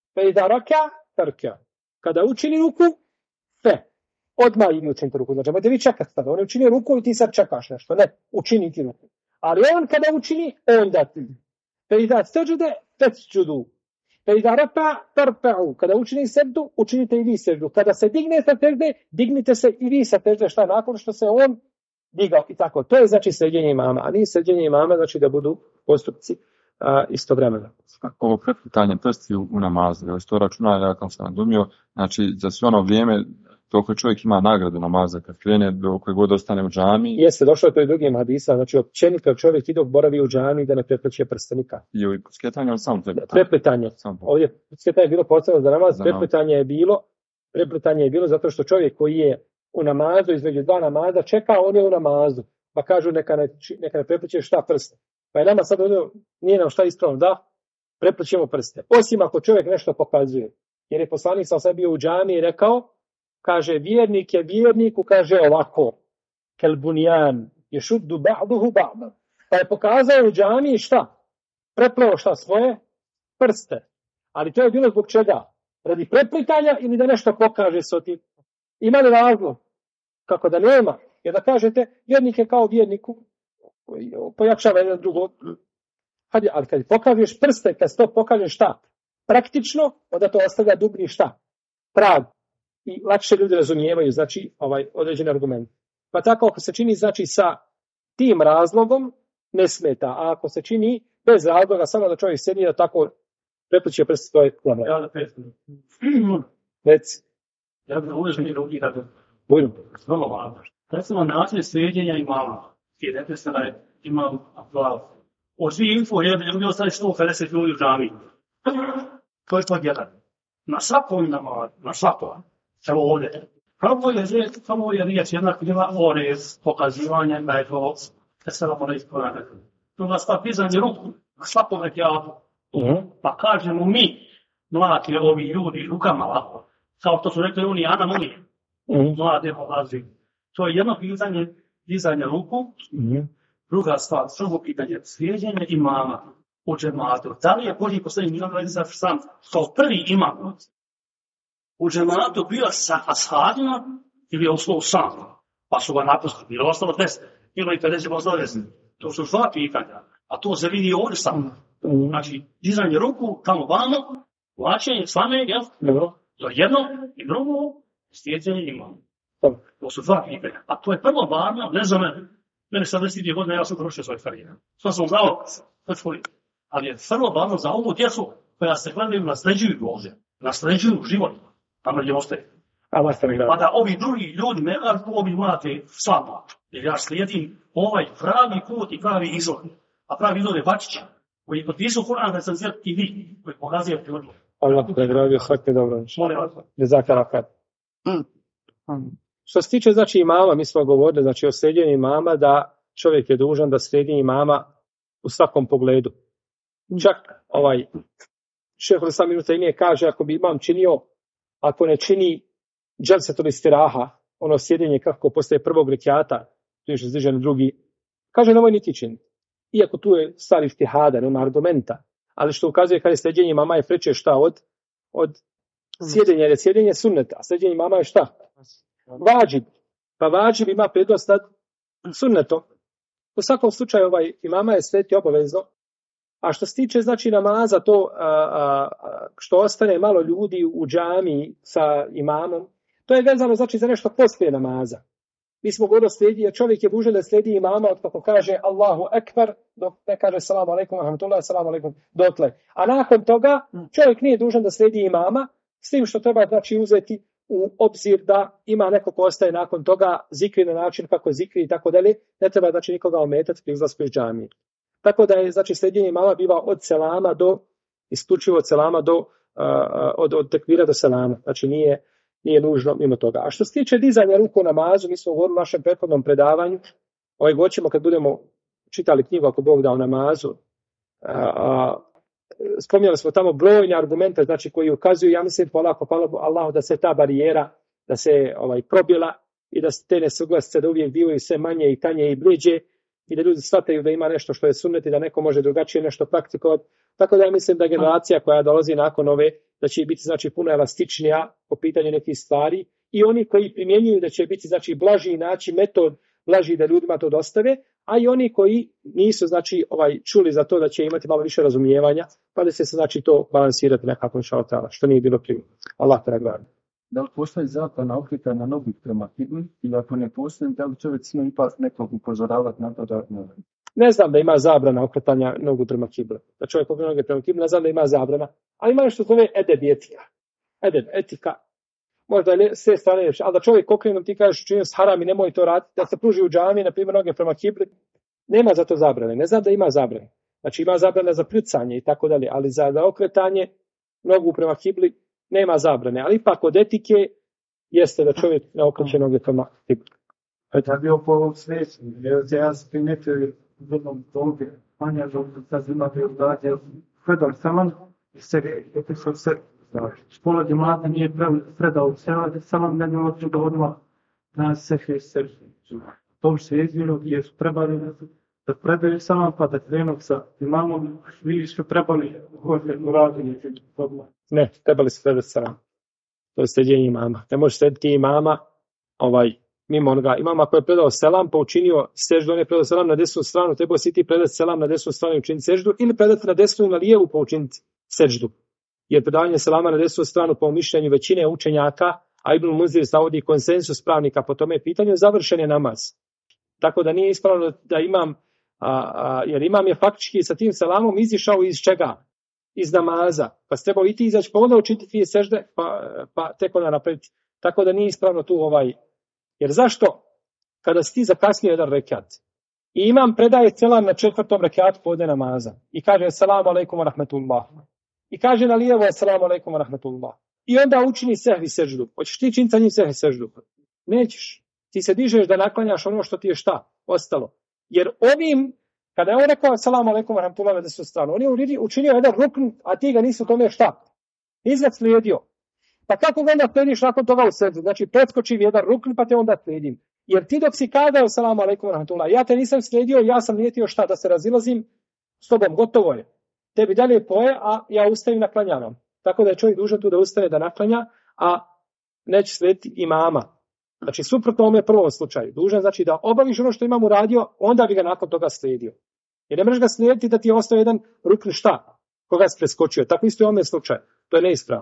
Speaker 1: kada učini ruku, odmah idi učiniti ruku. Znači, možete vi čekati tada. On učini ruku i ti sad čekaš nešto. Ne, učini ti ruku. Ali on kada učini, onda ti. Kada učini seždu, učinite i vi seždu. Kada se digne sa sežde, dignite se i vi sa sežde. Šta nakon što se on digao i tako. To je znači sređenje imama. A nije sređenje imama znači da budu postupci istovremeno.
Speaker 3: Ovo preplitanje prsti u namazu, jer to računa, ja kao sam razumio, znači za sve ono vrijeme dok čovjek ima nagradu namaza kad krene, dok god ostane u džami.
Speaker 1: Jeste, došlo je to i drugim hadisa, znači općenito čovjek i dok boravi u džami da ne prepliče prste nikad.
Speaker 3: I skretanje, ali samo
Speaker 1: preplitanje. Ovdje skretanje je bilo postavljeno za namaz, preplitanje je bilo zato što čovjek koji je u namazu, između dva namaza, čeka, on je u namazu. Pa kažu neka ne prepliče šta prste. Pa je nama sad nije nam šta ispravno da prepličemo prste. Osim ako čovjek nešto pokazuje. Jer je poslanik sam sad bio u džami i rekao, kaže, vjernik je vjerniku, kaže ovako, kelbunijan, je šuddu ba'duhu ba'da. Pa je pokazao u džami šta? Prepleo šta svoje? Prste. Ali to je bilo zbog čega? Radi preplitanja ili da nešto pokaže s otim? Ima li razlog? Kako da nema? Jer da kažete, vjernik je kao vjerniku, pojačava jedan drugo. Ali kad pokažeš prste, kad to pokažeš šta? Praktično, onda to ostavlja dubni šta? Trag. I lakše ljudi razumijevaju, znači, određeni argument. Pa tako, ako se čini, znači, sa tim razlogom, ne smeta. A ako se čini bez razloga, samo da čovjek sjedi da tako prepliče prsti, to je plano.
Speaker 2: Ja da pesmu.
Speaker 1: Reci.
Speaker 2: Ja bih uveženi drugi da
Speaker 1: Bujno.
Speaker 2: Vrlo važno. Recimo, način sređenja imama. I rekli ste da je imam aplauz. Od svih info, je bilo sad 150 ljudi u džami. To je pod jedan. na svakom namazu, na svakom. Evo ovdje. Prvo je riječ jedna bila orez, pokazivanje da je to Esselamu alaikum. Druga stvar, dizanje ruku na svakom rekiatu. Pa kažemo mi, mladi ovi ljudi rukama ovako, kao što su rekli oni anamuni, mlade polazi. To je jedno pitanje dizanja ruku. Druga stvar, drugo pitanje, slijeđenje imama u džematu. Da li je Božji poslanik Milan Radisav sam kao prvi imam u džematu bio sa ashabima ili je ostao sam? Pa su ga napustili, bilo je ostalo 10, bilo je 50, ostalo 10. To su dva pitanja, a to se vidi ovdje sam. Znači, dizanje ruku, tamo vamo, vlačenje, slame, jel? To je jedno i drugo, slijeđenje imama. To su dva pitanja. A to je prvo varno, ne za mene sad 10 godina, ja sam prošao svoj karijer. Što sam znao, ali je vrlo važno za ovu djecu koja se gledaju, nasljeđuju ovdje. Nasljeđuju život. Tamo gdje ostaje. Pa da ovi drugi ljudi me ovi mlade slabo. Jer ja slijedim ovaj pravi put i pravi izgled. A pravi izgled je Bačića, koji je potpisao Kur'an da sam zjel i vi, koji pokazuje ti odlog.
Speaker 1: Allah te nagradio, svaki dobro. Što se tiče znači imama, mi smo govorili znači o sljeđenju imama da čovjek je dužan da slijedi imama u svakom pogledu. Čak šejh Islam ibn Tejmije kaže ako bi imam činio, ako ne čini dželsetul istiraha, ono sjedenje kako postaje prvog rekiata, tu je zdiže na drugi, kaže nemoj niti činiti. Iako tu je stvar ihtihada, nema argumenta, ali što ukazuje kada je sljeđenje imama je preče šta od sjedenja, jer je sjedenje sunnet, a sljeđenje imama je šta? Vađib. Pa vađib ima prednost nad sunnetom. U svakom slučaju imama je sveti obavezno. A što se tiče znači namaza, to što ostane malo ljudi u džamiji sa imamom, to je vezano znači za nešto poslije namaza. Mi smo govorili slijedi, jer čovjek je dužan da slijedi imama od kako kaže Allahu Ekber, dok ne kaže Salamu alaikum, rahmatullah, Salamu alaikum, dotle. A nakon toga čovjek nije dužan da slijedi imama, s tim što treba znači uzeti u obzir da ima neko ko ostaje nakon toga zikri na način kako zikri i tako dalje, ne treba znači nikoga ometati pri izlasku iz džamije. Tako da je znači sljeđenje imama biva od selama do, isključivo od selama do, od tekvira do selama, znači nije nužno mimo toga. A što se tiče dizanja ruku u namazu, mi smo govorili u našem prethodnom predavanju, goćemo kad budemo čitali knjigu ako Bog da o namazu, spominjali smo tamo brojne argumente, znači koji ukazuju, ja mislim, polako Allahu da se ta barijera, da se probila i da se te nesuglasice da uvijek bivaju sve manje i tanje i bliže i da ljudi shvataju da ima nešto što je sunnet i da neko može drugačije nešto praktikovati. Tako da ja mislim da generacija koja dolazi nakon ove, da će biti znači puno elastičnija po pitanju nekih stvari i oni koji primjenjuju da će biti znači blaži naći metod, blaži da ljudima to dostave, a i oni koji nisu znači čuli za to da će imati malo više razumijevanja, pa da se znači to balansirati nekako inšallah, što nije bilo prije. Allah te nagradi.
Speaker 3: Da li postoji zabrana okretanja nogu prema kibli ili ako ne postoji, da li čovjek smije ipak nekog upozoravati na to da
Speaker 1: ne znam da ima zabrana okretanja nogu prema kibli. Da čovjek okrene noge prema kibli, ne znam da ima zabrana, ali ima nešto zove edeb i etika. Edeb, etika. Možda je sve strane još, ali da čovjek okrenom ti kažeš činjenost haram i nemoj to raditi, da se pruži u džami, na primjer noge prema kibli, nema za to zabrane. Ne znam da ima zabrane. Znači ima zabrana za pricanje i tako dalje, ali za okretanje nogu prema kibli nema zabrane. Ali ipak od etike jeste da čovjek ne okreće noge prema kibli.
Speaker 4: Da bi po ovom svijetu, ja sam primetio u jednom dobi, manja da imate uzdađe, predao saman i sebi, što se škola djemata nije predao saman, ne bilo što odmah na sebi sebi. To se izvilo gdje su trebali da predaju saman pa da krenu sa imamom, vi su trebali uraditi.
Speaker 1: Ne, trebali su predati saman. To je sljeđenje imama. Ne možeš slediti imama mimo onoga imama koji je predao selam pa učinio seždu, on je predao selam na desnu stranu, trebao si ti predati selam na desnu stranu i učiniti seždu ili predati na desnu i na lijevu pa učiniti seždu. Jer predavanje selama na desnu stranu po mišljenju većine učenjaka, a Ibn Munzir navodi konsensus pravnika po tome pitanju, završen je namaz. Tako da nije ispravno da imam, jer imam je faktički sa tim selamom izišao iz čega? Iz namaza. Pa se trebao i ti izaći pa onda učiniti dvije sežde pa tek onda napraviti. Tako da nije ispravno tu Jer zašto? Kada si ti zakasnio jedan rekat i imam predaje selam na 4. rekatu podne namaza i kaže assalamu alaikum wa rahmatullah i kaže na lijevo assalamu alaikum wa rahmatullah i onda učini sehvi seždu. Hoćeš ti činiti sa njim sehvi seždu? Nećeš. Ti se dižeš da naklanjaš ono što ti je šta? Ostalo. Jer ovim, kada je on rekao salamu alejkum wa rahmetullahi wa barakatuh, on je učinio jedan rukn, a ti ga nisu tome šta? Nisi ga slijedio. Pa kako ga onda slijediš nakon toga u seždu? Znači, preskočim jedan rukn, pa te onda slijedim. Jer ti dok si kazao salamu alejkum wa rahmetullahi, ja te nisam slijedio, ja sam nijetio šta? Da se razilazim s tobom, gotovo je. Tebi dalje poje, a ja ustavim naklanjavam. Tako da je čovjek dužan tu da ustane da naklanja, a neće slijediti imama. Znači, suprotno ovome prvom slučaju. Dužan znači da obaviš ono što imam uradio, onda bi ga nakon toga slijedio. Jer ne možeš ga slijediti da ti je ostao jedan rukn šta? Koga si preskočio. Tako isto je ovome slučaju. To je neispravno.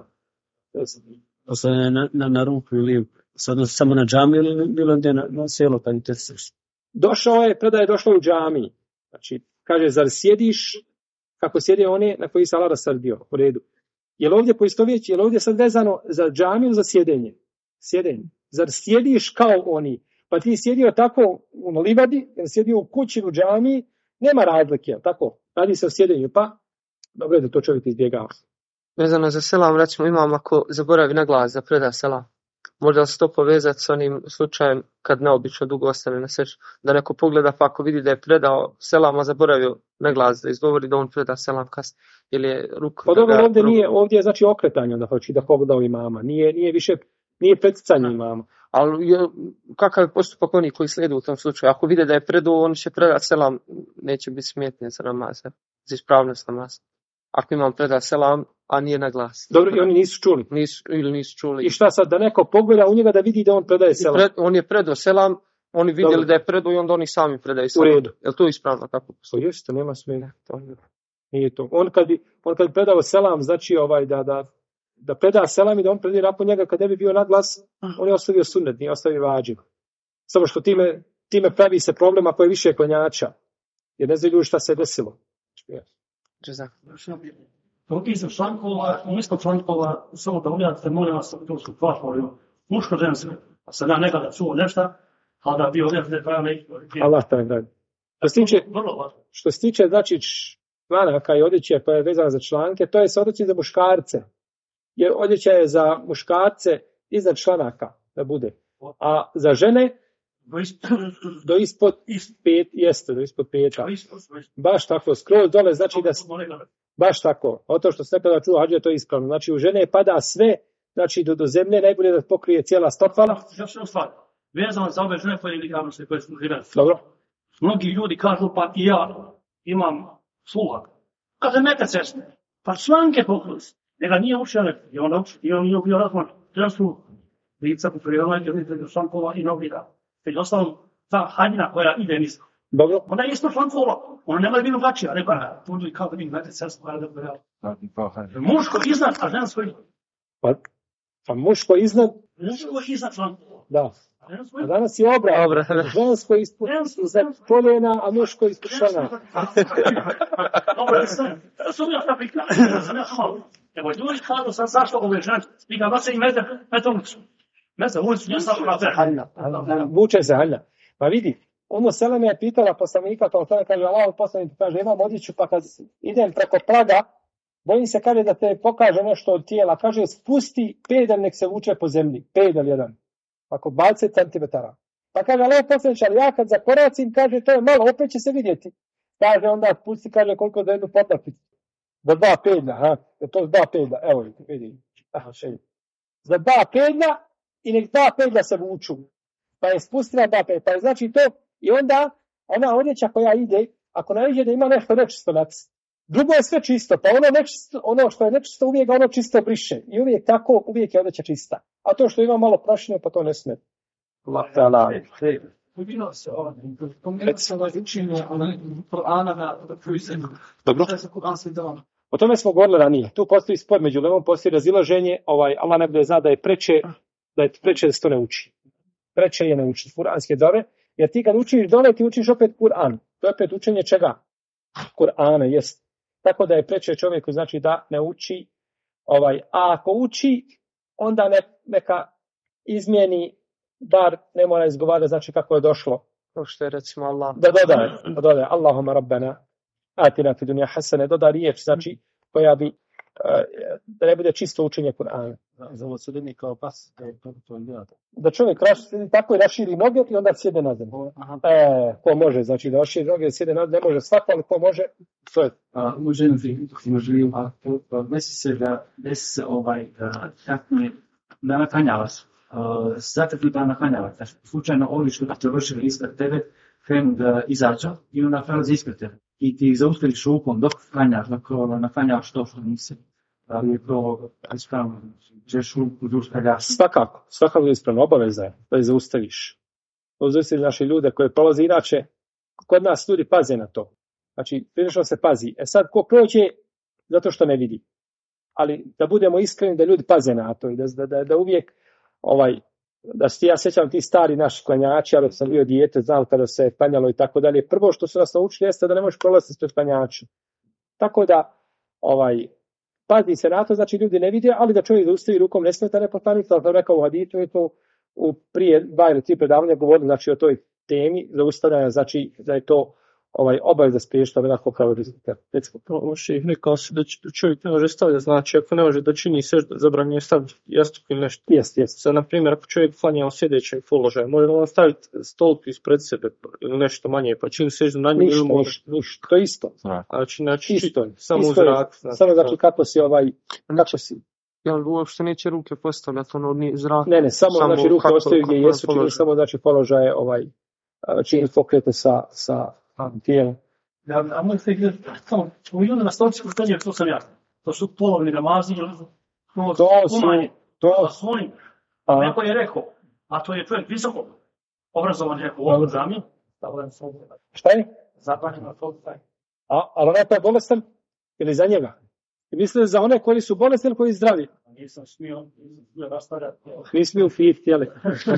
Speaker 2: Ostane na ruku ili se odnosi samo na džamiju ili bilo gdje na selo kad te
Speaker 1: došao je, predaje došlo u džamiji. Znači, kaže, zar sjediš kako sjede one na koji se Allah rasrdio u redu. Je li ovdje poistovjeći, je li ovdje sad vezano za džamiju, za sjedenje? Sjedenje. Zar sjediš kao oni? Pa ti sjedio tako u livadi, ili sjedio u kući u džamiji, nema razlike, tako? Radi se o sjedenju, pa dobro je da to čovjek izbjegava.
Speaker 5: Vezano za selam, recimo imam ako zaboravi na glas da preda selam. Možda se to povezati s onim slučajem kad neobično dugo ostane na seždi. Da neko pogleda pa ako vidi da je predao selam, a zaboravio na glas da izgovori da on preda selam kasnije. Ili je ruku...
Speaker 1: Pa dobro, ovdje je znači okretanje onda hoći da pogleda u imama. Nije više, nije preticanje imama.
Speaker 5: Ali kakav je postupak oni koji slijede u tom slučaju? Ako vide da je predao, on će predati selam, neće biti smetnje za namaz, za ispravnost namaza. Ako imam preda selam, a nije na glas.
Speaker 1: Dobro, i oni nisu čuli.
Speaker 5: Nisu čuli.
Speaker 1: I šta sad, da neko pogleda u njega da vidi da on predaje selam?
Speaker 5: On je predao selam, oni vidjeli dobro da je predao i onda oni sami predaju selam.
Speaker 1: U redu.
Speaker 5: Je li to ispravno tako?
Speaker 1: To jeste, nema smjena. Nije to. On kad bi predao selam, znači da preda selam i da on predi nakon njega kad ne bi bio na glas, on je ostavio sunnet, nije ostavio vađib. Samo što time pravi se problem ako je više klanjača. Jer ne znaju ljudi šta se desilo.
Speaker 2: Drugi su člankova, umjesto člankova, samo da objavite, molim vas, to su platforme, muško-ženske, a sad ja nekada čuo nešto, a da bi objavite pravne...
Speaker 1: Allah taj radi. Što se tiče, znači, članaka i odjeće koja je vezana za članke, to je se odjeće za muškarce. Jer odjeća je za muškarce iznad članaka da bude. A za žene do ispod pet, jeste, do ispod peta. Baš tako, skroz dole, znači da... Baš tako. O to što se nekada čuo, hađe, to je ispravno. Znači u žene pada sve, znači do zemlje, najbolje da pokrije cijela stopala.
Speaker 2: Još jednu stvar. Vezano za ove žene koje ligamnosti koje su živjeli.
Speaker 1: Dobro.
Speaker 2: Mnogi ljudi kažu, pa i ja imam sluha. Kaže, neka ceste. Pa članke pokruz. Njega nije učio nekako. I onda uči. I on nije bio razman. Treba su lica pokrivena i člankova i novina. Među ostalom, ta haljina koja ide nisko.
Speaker 1: Dobro.
Speaker 2: Ona je isto člankova. Ona nema bilo gačija. Ne pa, tu ljudi kao da im neka cesta koja da pojavlja. Muško iznad, a žensko iznad.
Speaker 1: Pa muško iznad?
Speaker 2: Muško iznad člankova.
Speaker 1: Da. A danas je obrat. Žensko ispod koljena, a muško ispod šana.
Speaker 2: Dobro, to su ja fabrika. Evo, ljudi kažu sad zašto ove žene, spika vas i mete ulicu. Mete ulicu, ne samo na haljina.
Speaker 1: Vuče se haljina. Pa vidi, Umu Seleme je pitala poslanika, kao tada kaže, Allah poslanik kaže, imam odjeću, pa kad idem preko praga, bojim se, kaže, da te pokaže nešto od tijela. Kaže, spusti pedal, nek se vuče po zemlji. Pedal jedan. Ako 20 cm. Pa kaže, Allah poslanik, ali ja kad zakoracim, kaže, to je malo, opet će se vidjeti. Kaže, onda spusti, kaže, koliko da jednu potlapicu. Za 2 pedla, ha? Je to 2 pedla, evo vidi. Za 2 pedla i nek 2 pedla se vuču. Pa je spustila 2 pedla. Pa je znači to, i onda ona odjeća koja ide, ako naiđe da ima nešto nečisto na se. Drugo je sve čisto, pa ono što je nečisto uvijek ono čisto briše. I uvijek tako, uvijek je odjeća čista. A to što ima malo prašine, pa to ne smije.
Speaker 4: Vidjelo se recimo učenje Kur'ana
Speaker 1: Dobro. O tome smo govorili ranije. Tu postoji spor među ulemom, postoji razilaženje, Allah ne bude zna da je preče da se to ne uči. Preče je ne učiti kuranske dove, jer ti kad učiš dole, ti učiš opet Kur'an. To je opet učenje čega? Kur'ana, jest. Tako da je preče čovjeku znači da ne uči, a ako uči, onda neka izmijeni, bar ne mora izgovarati, znači kako je došlo.
Speaker 5: Kao što je recimo Allah.
Speaker 1: Da dodaje Allahumma rabbana atina fi dunya hasane, doda riječ, znači koja bi, da ne bude čisto učenje Kur'ana.
Speaker 2: za ovo sjedini kao pas, to je gledate.
Speaker 1: Da čovjek tako i raširi noge i onda sjede na zemlju. Ko može, znači da raširi noge i sjede na zemlju, ne može svako, ali ko može, to je.
Speaker 2: Misli se da desi se da naklanjavaš. Zatekli da naklanjavaš. Znači, slučajno ovi što te vršili ispred tebe, krenu da izađu i onda prelazi ispred tebe. I ti zaustaviš rukom dok naklanjavaš to što nisi. Da li je to ispravno? Češ ruku zaustavljaš?
Speaker 1: Svakako je ispravno. Obaveza je da je zaustaviš. Zaustaviš naše ljude koje prolaze. Inače, kod nas ljudi paze na to. Znači, prilično se pazi. Sad, ko prođe, zato što ne vidi. Ali da budemo iskreni da ljudi paze na to i da uvijek ja sjećam ti stari naši klanjači, ali sam bio dijete, znam kada se klanjalo i tako dalje. Prvo što su nas naučili jeste da ne možeš prolaziti ispred klanjača. Tako da, pazi se na to, znači ljudi ne vide, ali da čovjek zaustavi rukom nesmetane poslanice, ali sam rekao u hadisu je to prije 2 ili 3 predavanja govorili, znači o toj temi zaustavljanja, znači da je to obaveza spriječiti velako pravo rizika.
Speaker 5: Rekao se da čovjek ne može stavljati, znači ako ne može da čini sve zabranjeno staviti jastuk ili nešto.
Speaker 1: Jest.
Speaker 5: Sad, na primjer, ako čovjek klanja u sjedećem položaju, može li on staviti stolku ispred sebe ili nešto manje, pa čini seždu na njegu ili može?
Speaker 1: Ništa, to je isto.
Speaker 5: Znači
Speaker 1: isto,
Speaker 5: samo u zrak.
Speaker 1: Samo znači kako si
Speaker 5: Ja uopšte neće ruke postavljati ni zrak.
Speaker 1: Ne, samo znači ruke ostaju gdje jesu, čini samo znači položaje čini pokrete sa tijelom.
Speaker 2: A moj se gleda, u ljudi na stolici kustanjaju, to sam ja. To su polovni namazi, to su oni. Neko je rekao, a to je čovjek visoko obrazovan rekao u ovom džamiju.
Speaker 1: Šta je?
Speaker 2: Zabranjeno na stolici.
Speaker 1: Ali onaj je bolestan ili za njega? I mislite za one koji su bolesni ili koji su zdravi?
Speaker 2: Nisam smio rastavljati.
Speaker 1: Nisi smio ufiti, jeli?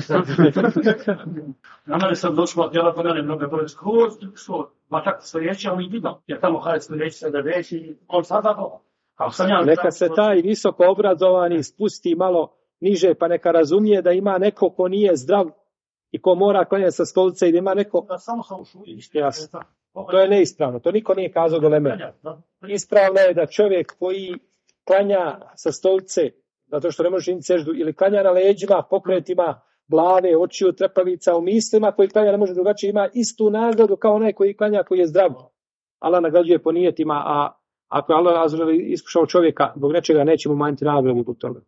Speaker 2: Na mene sam došlo, ja da ne mnogo bolje što batak stojeći, ali i vidio. Jer tamo hajde stojeći se da veći, on sada to.
Speaker 1: Neka se taj visoko obrazovani spusti malo niže, pa neka razumije da ima neko ko nije zdrav i ko mora klanjati sa stolice i da ima neko...
Speaker 2: Samo sam ušli.
Speaker 1: To je neispravno, to niko nije kazao do leme. Ispravno je da čovjek koji klanja sa stolice, zato što ne može činiti seždu, ili klanja na leđima, pokretima, glave, očiju, trepavica, u mislima, koji klanja ne može drugačije, ima istu nagradu kao onaj koji klanja koji je zdrav. Allah nagrađuje po nijetima, a ako je Allah iskušao čovjeka, zbog nečega neće mu manjiti nagradu zbog toga.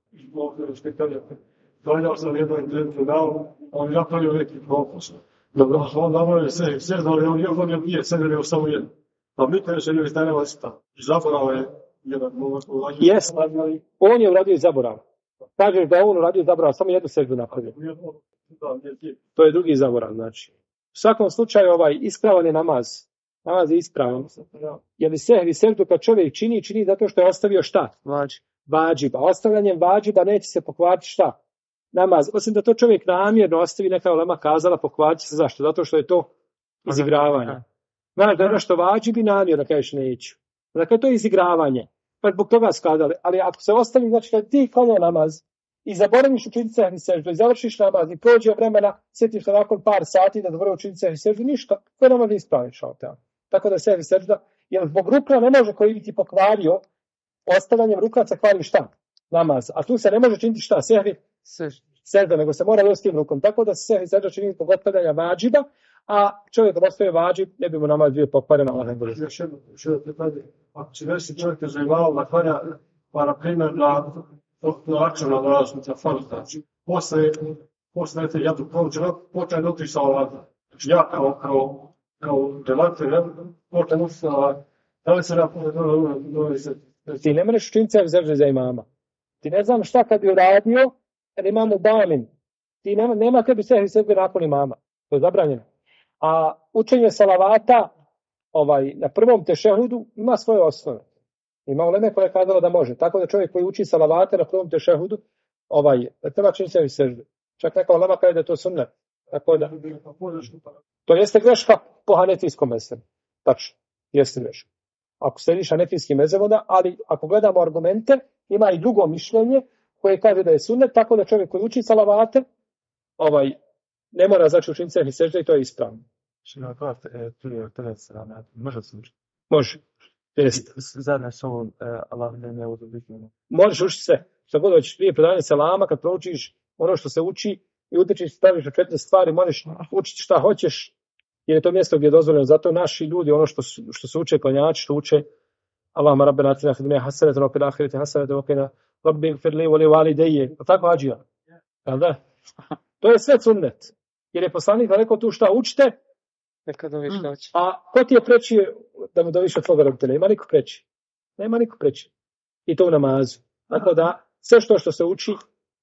Speaker 4: Dođao sam jednom trenutku dao, on napravio neki propust. Dobro, on napravio sve, ali on je nije sedeli samo jedan. Pa mi te želio izdanjava sita. Zaborao je jedan moment.
Speaker 1: Jest, on je uradio zaborav. Kažeš da je on uradio zaborav, samo jednu seždu napravio. To je drugi zaborav, znači. U svakom slučaju ispravan je namaz. Namaz je ispravan. Jer seždu kad čovjek čini zato što je ostavio šta? Vađiba. Ostavljanjem vađiba neće se pokvariti šta? Namaz. Osim da to čovjek namjerno ostavi, neka je ulema kazala, pokvariti se. Zašto? Zato što je to izigravanje. Znaš da je nešto vađibi namjerno, kažeš neću. Dakle, to je izigravanje. Pa zbog toga skladali. Ali ako se ostavi, znači kad ti klanja namaz i zaboraviš učiniti sehvi seždu i završiš namaz i prođe vremena, sjetiš se nakon par sati da zaboravi učiniti sehvi seždu, ništa. To je namaz ne ispraviš. Tako da sehvi sežda, jer zbog rukna ne može koji bi ti pokvario, ostavljanjem rukaca kvari šta? Namaz. A tu se ne može činiti šta? Sehvi sežda, nego se mora s tim rukom. Tako da se sehvi sežda čini zbog ostavljanja vađiba, a čovjek da ostaje vađib, ne bi mu namaz bio pokvaren.
Speaker 4: Još jedno pitanje. Ako će već čovjek te zaimao da klanja, pa na primjer na računa da razmica farz, znači posle te jadu prođena, počne nutri sa ovada. Znači ja kao delate, počne nutri sa ovada. Da li se
Speaker 1: ti ne možeš učiniti seždu za imama. Ti ne znam šta kad bi uradio, jer imamo bamin. Ti nema kad bi seždu nakon imama. To je zabranjeno. A učenje salavata na prvom tešehudu ima svoje osnove. Ima uleme koja je kazala da može. Tako da čovjek koji uči salavate na prvom tešehudu, treba činiti sebi seždu. Čak neka ulema kaže da je to sunnet. Tako da, to jeste greška po hanefijskom mesebu. Tačno, jeste greška. Ako slediš hanefijski mezheb, ali ako gledamo argumente, ima i drugo mišljenje koje kaže da je sunnet, tako da čovjek koji uči salavate, ne mora znači učiniti sebi seždu i to je ispravno. Može.
Speaker 2: Zajedno s ovom Allah ne uzubitno.
Speaker 1: Možeš učiti sve. Šta god hoćeš, prije predavanja selama, kad proučiš ono što se uči i utičiš, staviš na 4 stvari, možeš učiti šta hoćeš, jer je to mjesto gdje je dozvoljeno. Zato naši ljudi, ono što se uče, klanjači, što uče, Allahumma rabbena atina fid dunya hasanatan wa fil akhirati hasanatan wa qina rabbi ighfir li wa li walidayya. Tako hađija. Jel da? To je sve sunnet. Jer je poslanik rekao tu šta učite,
Speaker 5: Neka doviš noć.
Speaker 1: a ko ti je preći da mu doviš od tvoga roditelja? Ima niko preći. Nema niko preći. I to u namazu. Tako da, sve što se uči,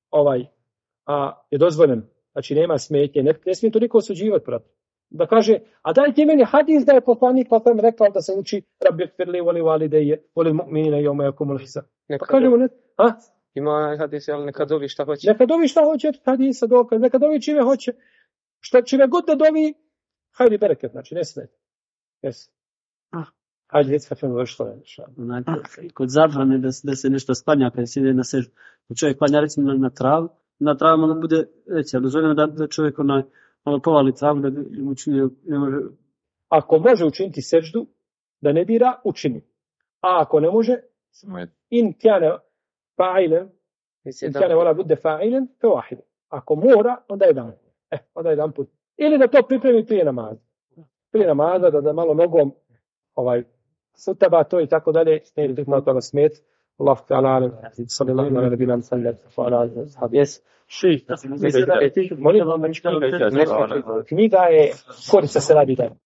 Speaker 1: je dozvoljeno. Znači, nema smetnje. Ne smije to niko osuđivati, brate. Da kaže, a daj ti meni hadis da je poslanik pa sam rekao da se uči rabbi firli voli valideje, voli mu'minina yawma yakumul hisab. Pa kažemo ne,
Speaker 5: Ima onaj hadis, ali neka dovi šta hoće.
Speaker 1: Neka dovi šta hoće, hadisa dokaz, neka dovi čime hoće. Čime god da dovi, hajde bereket, znači, ne smije. Yes. Hajde, već ćemo vršiti
Speaker 2: Kod zabrane da se nešto spanja kad se ide na seždu. Čovjek klanja recimo na travu ono bude reći, ali dozvoljeno da čovjek malo povali travu da učini, ne može.
Speaker 1: Ako može učiniti seždu, da ne dira, učini. A ako ne može, in kjane fa'ilen, in kjane vola bude fa'ilen, fe wahide. Ako mora, onda je jedan put. Ili da to pripremi prije namaza. Prije namaza, da malo nogom sutaba to i tako dalje, ne je na toga smet. Allah ta'ala alim, sallallahu ala nabina musallam, ala ashabi. Yes. Knjiga je, korista se radi dalje.